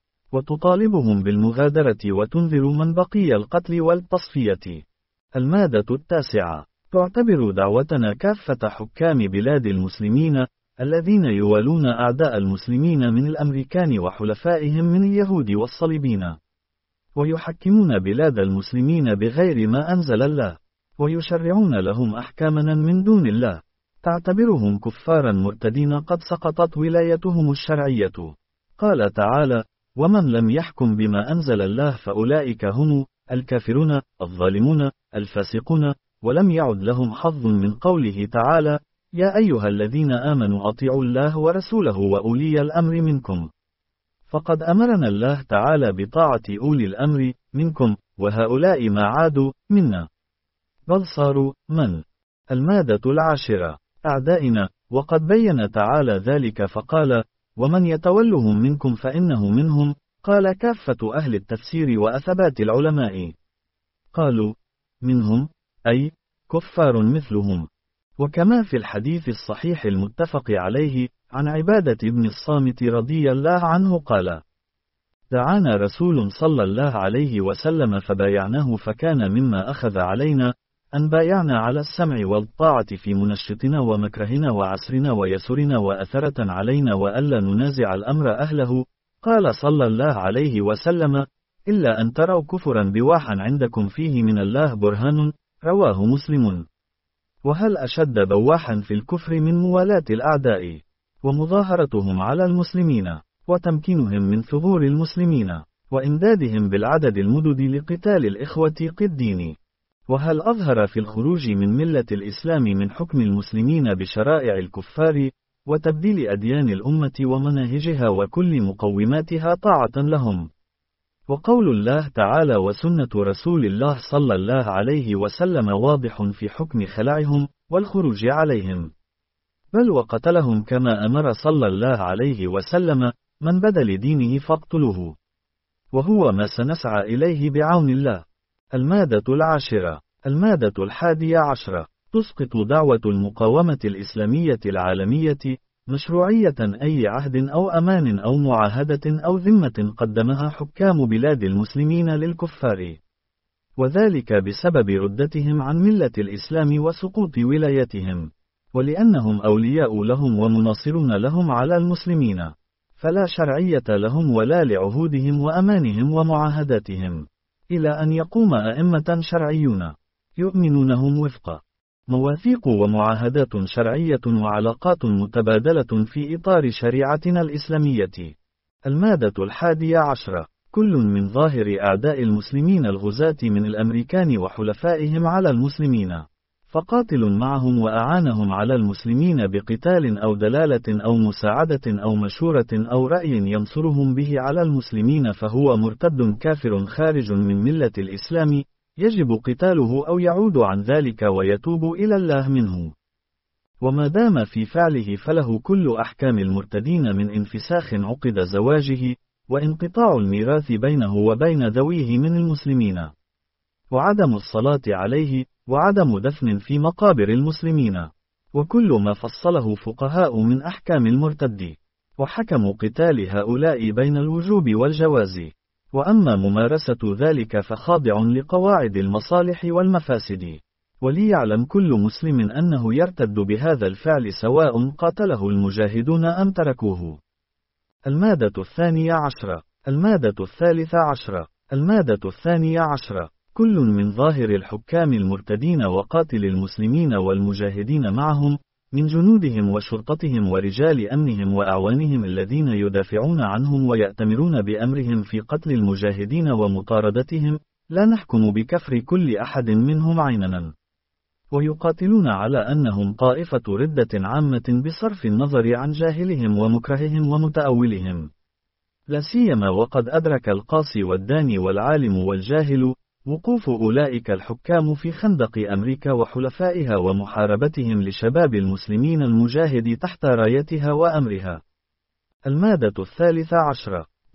Speaker 1: وتطالبهم بالمغادرة وتنذر من بقي القتل والتصفية. المادة التاسعة. تعتبر دعوتنا كافة حكام بلاد المسلمين الذين يوالون أعداء المسلمين من الأمريكان وحلفائهم من اليهود والصليبين، ويحكمون بلاد المسلمين بغير ما أنزل الله، ويشرعون لهم أحكاما من دون الله، تعتبرهم كفارا مرتدين قد سقطت ولايتهم الشرعية. قال تعالى: ومن لم يحكم بما أنزل الله فأولئك هم الكافرون الظالمون الفاسقون. ولم يعد لهم حظ من قوله تعالى: يا أيها الذين آمنوا أطيعوا الله ورسوله وأولي الأمر منكم. فقد أمرنا الله تعالى بطاعة أولي الأمر منكم، وهؤلاء ما عادوا منا، بل صاروا من. المادة العاشرة. أعدائنا. وقد بين تعالى ذلك فقال: ومن يتولهم منكم فإنه منهم. قال كافة أهل التفسير وأثبات العلماء قالوا: منهم أي كفار مثلهم. وكما في الحديث الصحيح المتفق عليه عن عبادة بن الصامت رضي الله عنه قال: دعانا رسول صلى الله عليه وسلم فبايعناه، فكان مما أخذ علينا أن بايعنا على السمع والطاعة في منشطنا ومكرهنا وعسرنا ويسرنا وأثرة علينا، وألا ننازع الأمر أهله. قال صلى الله عليه وسلم: إلا أن تروا كفرا بواحا عندكم فيه من الله برهان. رواه مسلم. وهل أشد بواحا في الكفر من موالاة الأعداء ومظاهرتهم على المسلمين وتمكينهم من ثغور المسلمين وإمدادهم بالعدد المدد لقتال الإخوة قدين؟ وهل أظهر في الخروج من ملة الإسلام من حكم المسلمين بشرائع الكفار وتبديل أديان الأمة ومناهجها وكل مقوماتها طاعة لهم؟ وقول الله تعالى وسنة رسول الله صلى الله عليه وسلم واضح في حكم خلعهم والخروج عليهم، بل وقتلهم كما أمر صلى الله عليه وسلم: من بدل دينه فاقتلوه. وهو ما سنسعى إليه بعون الله. المادة العاشرة. المادة الحادية عشرة. تسقط دعوة المقاومة الإسلامية العالمية مشروعية أي عهد أو أمان أو معاهدة أو ذمة قدمها حكام بلاد المسلمين للكفار، وذلك بسبب ردتهم عن ملة الإسلام وسقوط ولايتهم، ولأنهم أولياء لهم ومناصرون لهم على المسلمين، فلا شرعية لهم ولا لعهودهم وأمانهم ومعاهداتهم، إلى أن يقوم أئمة شرعيون يؤمنونهم وفق مواثيق ومعاهدات شرعية وعلاقات متبادلة في إطار شريعتنا الإسلامية. المادة الحادية عشرة. كل من ظاهر أعداء المسلمين الغزاة من الأمريكان وحلفائهم على المسلمين، فقاتل معهم وأعانهم على المسلمين بقتال أو دلالة أو مساعدة أو مشورة أو رأي ينصرهم به على المسلمين، فهو مرتد كافر خارج من ملة الإسلام، يجب قتاله أو يعود عن ذلك ويتوب إلى الله منه. وما دام في فعله فله كل أحكام المرتدين من انفساخ عقد زواجه، وانقطاع الميراث بينه وبين ذويه من المسلمين، وعدم الصلاة عليه، وعدم دفن في مقابر المسلمين، وكل ما فصله فقهاء من أحكام المرتد، وحكموا قتال هؤلاء بين الوجوب والجواز. وأما ممارسة ذلك فخاضع لقواعد المصالح والمفاسد، وليعلم كل مسلم أنه يرتد بهذا الفعل سواء قاتله المجاهدون أم تركوه. المادة الثانية عشرة. المادة الثالثة عشرة. المادة الثانية عشرة. كل من ظاهر الحكام المرتدين وقاتل المسلمين والمجاهدين معهم من جنودهم وشرطتهم ورجال أمنهم وأعوانهم الذين يدافعون عنهم ويأتمرون بأمرهم في قتل المجاهدين ومطاردتهم، لا نحكم بكفر كل أحد منهم عيننا، ويقاتلون على أنهم طائفة ردة عامة بصرف النظر عن جاهلهم ومكرههم ومتأولهم، لا سيما وقد أدرك القاصي والداني والعالم والجاهل وقوف أولئك الحكام في خندق أمريكا وحلفائها ومحاربتهم لشباب المسلمين المجاهد تحت رايتها وأمرها. المادة الثالثة عشرة.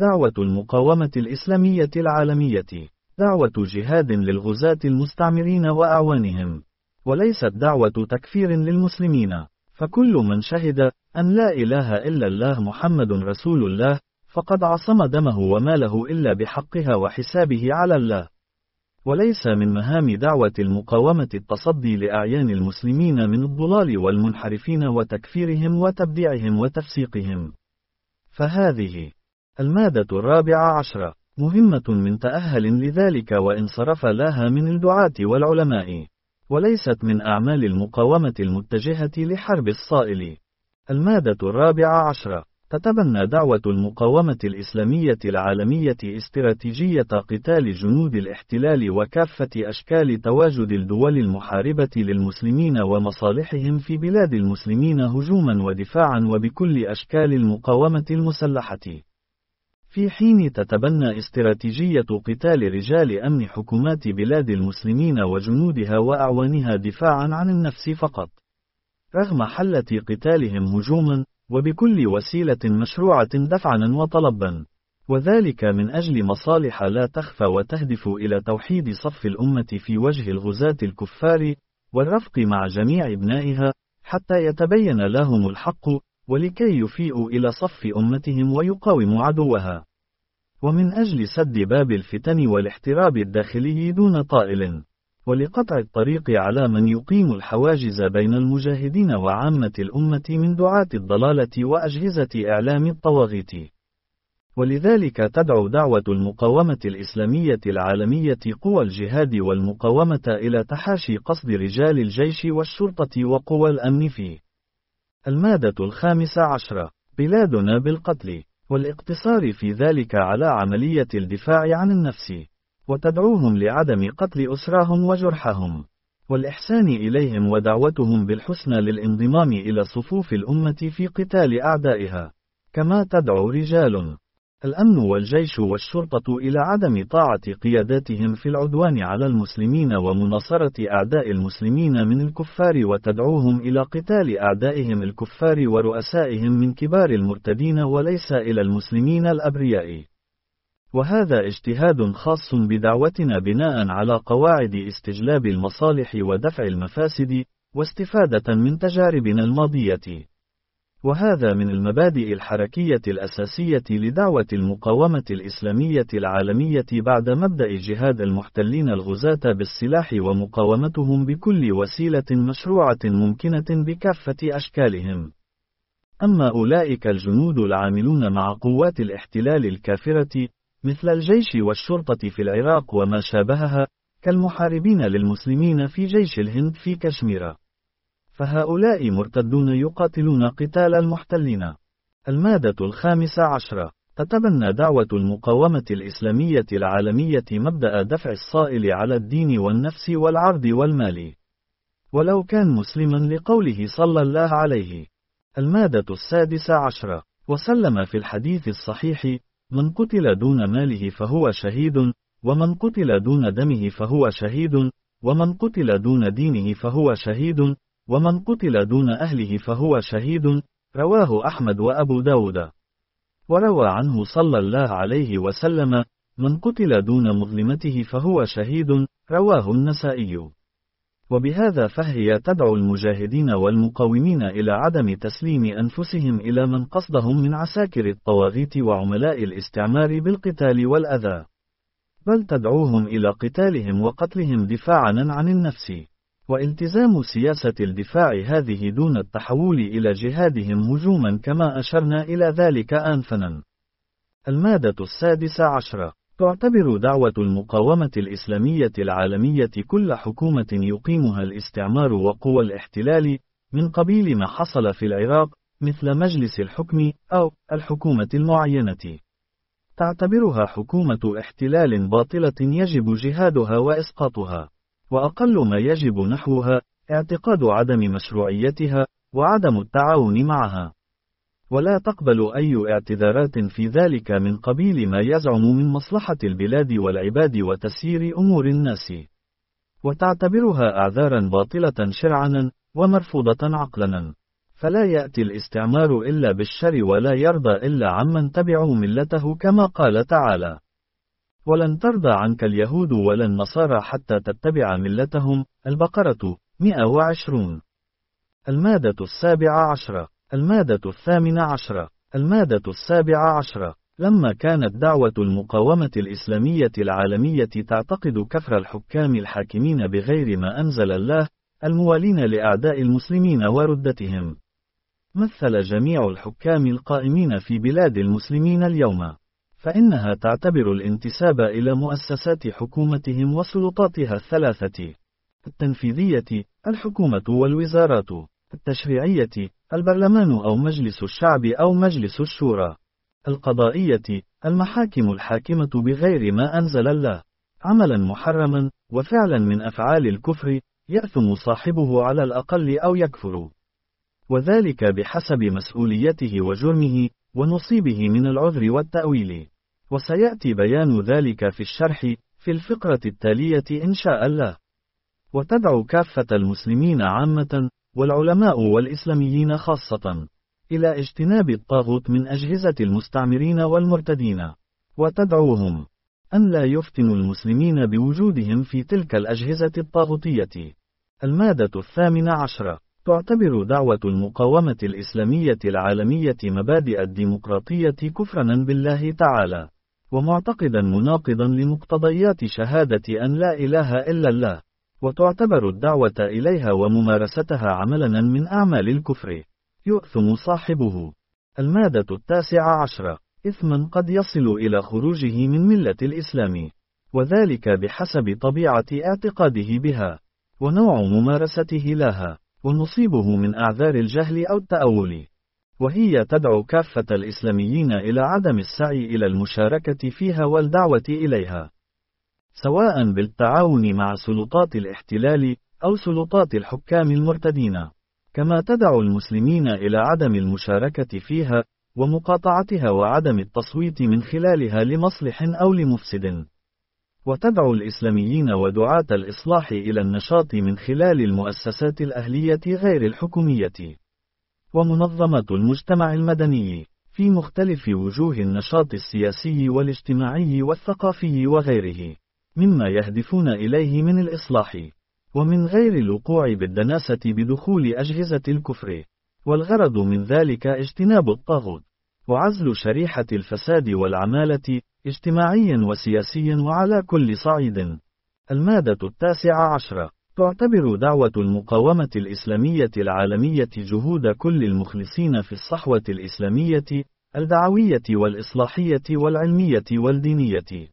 Speaker 1: دعوة المقاومة الإسلامية العالمية دعوة جهاد للغزاة المستعمرين وأعوانهم، وليست دعوة تكفير للمسلمين، فكل من شهد أن لا إله إلا الله محمد رسول الله فقد عصم دمه وماله إلا بحقها وحسابه على الله. وليس من مهام دعوة المقاومة التصدي لأعيان المسلمين من الضلال والمنحرفين وتكفيرهم وتبديعهم وتفسيقهم. فهذه المادة الرابعة عشرة مهمة من تأهل لذلك وإن صرف لها من الدعاة والعلماء، وليست من أعمال المقاومة المتجهة لحرب الصائل. المادة الرابعة عشرة تتبنى دعوة المقاومة الإسلامية العالمية استراتيجية قتال جنود الاحتلال وكافة أشكال تواجد الدول المحاربة للمسلمين ومصالحهم في بلاد المسلمين هجوما ودفاعا وبكل أشكال المقاومة المسلحة، في حين تتبنى استراتيجية قتال رجال أمن حكومات بلاد المسلمين وجنودها وأعوانها دفاعا عن النفس فقط، رغم حلة قتالهم هجوما وبكل وسيلة مشروعة دفعا وطلبا، وذلك من أجل مصالح لا تخفى وتهدف إلى توحيد صف الأمة في وجه الغزاة الكفار والرفق مع جميع أبنائها حتى يتبين لهم الحق، ولكي يفيئوا إلى صف أمتهم ويقاوموا عدوها، ومن أجل سد باب الفتن والاحتراب الداخلي دون طائل، ولقطع الطريق على من يقيم الحواجز بين المجاهدين وعامة الأمة من دعاة الضلالة وأجهزة إعلام الطواغيت. ولذلك تدعو دعوة المقاومة الإسلامية العالمية قوى الجهاد والمقاومة إلى تحاشي قصد رجال الجيش والشرطة وقوى الأمن فيه. المادة الخامسة عشرة بلادنا بالقتل، والاقتصار في ذلك على عملية الدفاع عن النفس، وتدعوهم لعدم قتل أسراهم وجرحهم، والإحسان إليهم ودعوتهم بالحسنى للانضمام إلى صفوف الأمة في قتال أعدائها، كما تدعو رجال الأمن والجيش والشرطة إلى عدم طاعة قياداتهم في العدوان على المسلمين ومناصرة أعداء المسلمين من الكفار، وتدعوهم إلى قتال أعدائهم الكفار ورؤسائهم من كبار المرتدين وليس إلى المسلمين الأبرياء. وهذا اجتهاد خاص بدعوتنا بناء على قواعد استجلاب المصالح ودفع المفاسد واستفادة من تجاربنا الماضية. وهذا من المبادئ الحركية الأساسية لدعوة المقاومة الإسلامية العالمية بعد مبدأ جهاد المحتلين الغزاة بالسلاح ومقاومتهم بكل وسيلة مشروعة ممكنة بكافة أشكالهم. أما أولئك الجنود العاملون مع قوات الاحتلال الكافرة مثل الجيش والشرطة في العراق وما شابهها كالمحاربين للمسلمين في جيش الهند في كشمير، فهؤلاء مرتدون يقاتلون قتال المحتلين. المادة الخامسة عشرة تتبنى دعوة المقاومة الإسلامية العالمية مبدأ دفع الصائل على الدين والنفس والعرض والمال، ولو كان مسلما لقوله صلى الله عليه. المادة السادسة عشرة وسلم في الحديث الصحيح: من قتل دون ماله فهو شهيد، ومن قتل دون دمه فهو شهيد، ومن قتل دون دينه فهو شهيد، ومن قتل دون أهله فهو شهيد. رواه أحمد وأبو داود. وروى عنه صلى الله عليه وسلم: من قتل دون مظلمته فهو شهيد. رواه النسائي. وبهذا فهي تدعو المجاهدين والمقاومين إلى عدم تسليم أنفسهم إلى من قصدهم من عساكر الطواغيت وعملاء الاستعمار بالقتال والأذى، بل تدعوهم إلى قتالهم وقتلهم دفاعا عن النفس، والتزام سياسة الدفاع هذه دون التحول إلى جهادهم هجوما كما أشرنا إلى ذلك آنفا. المادة السادسة عشرة تعتبر دعوة المقاومة الإسلامية العالمية كل حكومة يقيمها الاستعمار وقوى الاحتلال من قبيل ما حصل في العراق مثل مجلس الحكم أو الحكومة المعينة، تعتبرها حكومة احتلال باطلة يجب جهادها وإسقاطها، وأقل ما يجب نحوها اعتقاد عدم مشروعيتها وعدم التعاون معها، ولا تقبل أي اعتذارات في ذلك من قبيل ما يزعم من مصلحة البلاد والعباد وتسيير أمور الناس، وتعتبرها أعذارا باطلة شرعا ومرفوضة عقلا. فلا يأتي الاستعمار إلا بالشر ولا يرضى إلا عمن تبعوا ملته كما قال تعالى: ولن ترضى عنك اليهود ولا النصارى حتى تتبع ملتهم. البقرة مئة وعشرون. المادة السابعة عشرة. المادة الثامنة عشرة. المادة السابعة عشرة. لما كانت دعوة المقاومة الإسلامية العالمية تعتقد كفر الحكام الحاكمين بغير ما أنزل الله الموالين لأعداء المسلمين وردتهم، مثل جميع الحكام القائمين في بلاد المسلمين اليوم، فإنها تعتبر الانتساب إلى مؤسسات حكومتهم وسلطاتها الثلاثة: التنفيذية الحكومة والوزارات، التشريعية البرلمان أو مجلس الشعب أو مجلس الشورى، القضائية المحاكم الحاكمة بغير ما أنزل الله، عملا محرما وفعلا من أفعال الكفر يأثم صاحبه على الأقل أو يكفر، وذلك بحسب مسؤوليته وجرمه ونصيبه من العذر والتأويل، وسيأتي بيان ذلك في الشرح في الفقرة التالية إن شاء الله. وتدعو كافة المسلمين عامة والعلماء والإسلاميين خاصة إلى اجتناب الطاغوت من أجهزة المستعمرين والمرتدين، وتدعوهم أن لا يفتنوا المسلمين بوجودهم في تلك الأجهزة الطاغوتية. المادة الثامنة عشرة. تعتبر دعوة المقاومة الإسلامية العالمية مبادئ الديمقراطية كفرا بالله تعالى، ومعتقدا مناقضا لمقتضيات شهادة أن لا إله إلا الله، وتعتبر الدعوة إليها وممارستها عملا من أعمال الكفر يؤثم صاحبه. المادة التاسعة عشرة. إثما قد يصل إلى خروجه من ملة الإسلام، وذلك بحسب طبيعة اعتقاده بها ونوع ممارسته لها، ونصيبه من أعذار الجهل أو التأول، وهي تدعو كافة الإسلاميين إلى عدم السعي إلى المشاركة فيها والدعوة إليها، سواء بالتعاون مع سلطات الاحتلال أو سلطات الحكام المرتدين، كما تدعو المسلمين إلى عدم المشاركة فيها ومقاطعتها وعدم التصويت من خلالها لمصلح أو لمفسد، وتدعو الإسلاميين ودعاة الإصلاح إلى النشاط من خلال المؤسسات الأهلية غير الحكومية ومنظمة المجتمع المدني في مختلف وجوه النشاط السياسي والاجتماعي والثقافي وغيره مما يهدفون إليه من الإصلاح، ومن غير الوقوع بالدناسة بدخول أجهزة الكفر، والغرض من ذلك اجتناب الطاغوت وعزل شريحة الفساد والعمالة اجتماعيا وسياسيا وعلى كل صعيد. المادة التاسعة عشرة. تعتبر دعوة المقاومة الإسلامية العالمية جهود كل المخلصين في الصحوة الإسلامية الدعوية والإصلاحية والعلمية والدينية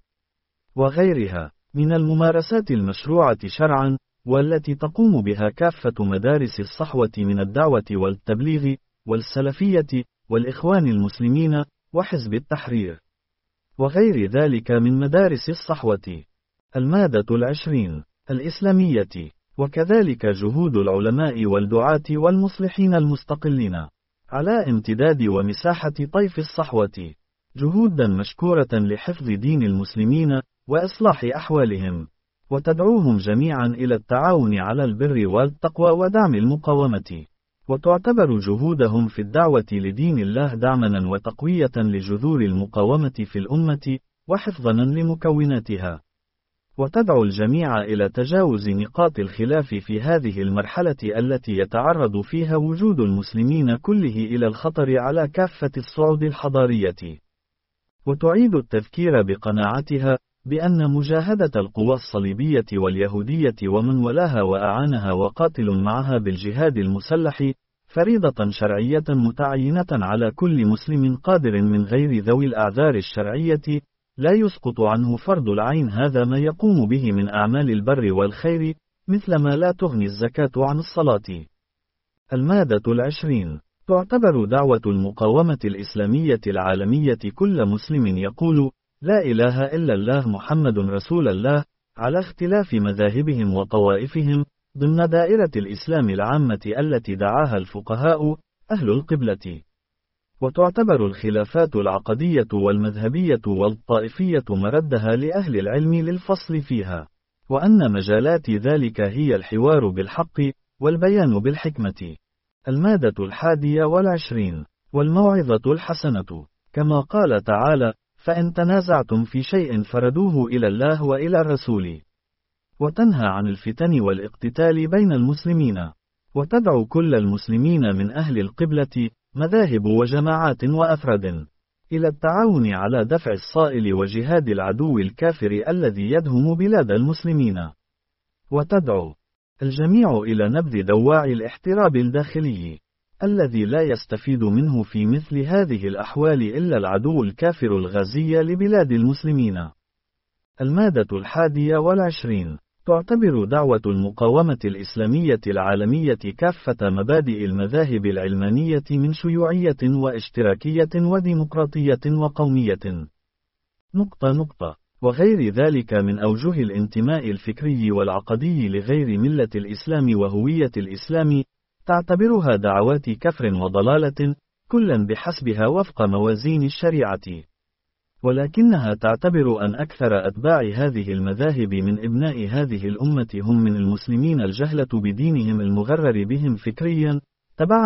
Speaker 1: وغيرها من الممارسات المشروعة شرعا، والتي تقوم بها كافة مدارس الصحوة من الدعوة والتبليغ والسلفية والإخوان المسلمين وحزب التحرير وغير ذلك من مدارس الصحوة. المادة العشرين. الإسلامية، وكذلك جهود العلماء والدعاة والمصلحين المستقلين على امتداد ومساحة طيف الصحوة، جهودا مشكورة لحفظ دين المسلمين وإصلاح أحوالهم، وتدعوهم جميعا إلى التعاون على البر والتقوى ودعم المقاومة، وتعتبر جهودهم في الدعوة لدين الله دعما وتقوية لجذور المقاومة في الأمة وحفظا لمكوناتها، وتدعو الجميع إلى تجاوز نقاط الخلاف في هذه المرحلة التي يتعرض فيها وجود المسلمين كله إلى الخطر على كافة الصعود الحضارية، وتعيد التذكير بقناعتها بأن مجاهدة القوى الصليبية واليهودية ومن ولاها وأعانها وقاتل معها بالجهاد المسلح فريضة شرعية متعينة على كل مسلم قادر من غير ذوي الأعذار الشرعية لا يسقط عنه فرض العين هذا ما يقوم به من أعمال البر والخير، مثل ما لا تغني الزكاة عن الصلاة. المادة العشرين. تعتبر دعوة المقاومة الإسلامية العالمية كل مسلم يقول لا إله إلا الله محمد رسول الله على اختلاف مذاهبهم وطوائفهم ضمن دائرة الإسلام العامة التي دعاها الفقهاء أهل القبلة، وتعتبر الخلافات العقدية والمذهبية والطائفية مردها لأهل العلم للفصل فيها، وأن مجالات ذلك هي الحوار بالحق والبيان بالحكمة المادة الحادية والعشرين، والموعظة الحسنة، كما قال تعالى: فإن تنازعتم في شيء فردوه إلى الله وإلى الرسول. وتنهى عن الفتن والاقتتال بين المسلمين، وتدعو كل المسلمين من أهل القبلة، مذاهب وجماعات وأفراد، إلى التعاون على دفع الصائل وجهاد العدو الكافر الذي يدهم بلاد المسلمين. وتدعو الجميع إلى نبذ دواعي الاحتراب الداخلي، الذي لا يستفيد منه في مثل هذه الأحوال إلا العدو الكافر الغازي لبلاد المسلمين. المادة الحادية والعشرين، تعتبر دعوة المقاومة الإسلامية العالمية كافة مبادئ المذاهب العلمانية من شيوعية واشتراكية وديمقراطية وقومية. نقطة نقطة وغير ذلك من أوجه الانتماء الفكري والعقدي لغير ملة الإسلام وهوية الإسلام، تعتبرها دعوات كفر وضلالة، كلا بحسبها وفق موازين الشريعة. ولكنها تعتبر أن أكثر أتباع هذه المذاهب من ابناء هذه الأمة هم من المسلمين الجهلة بدينهم المغرر بهم فكريا، تبعا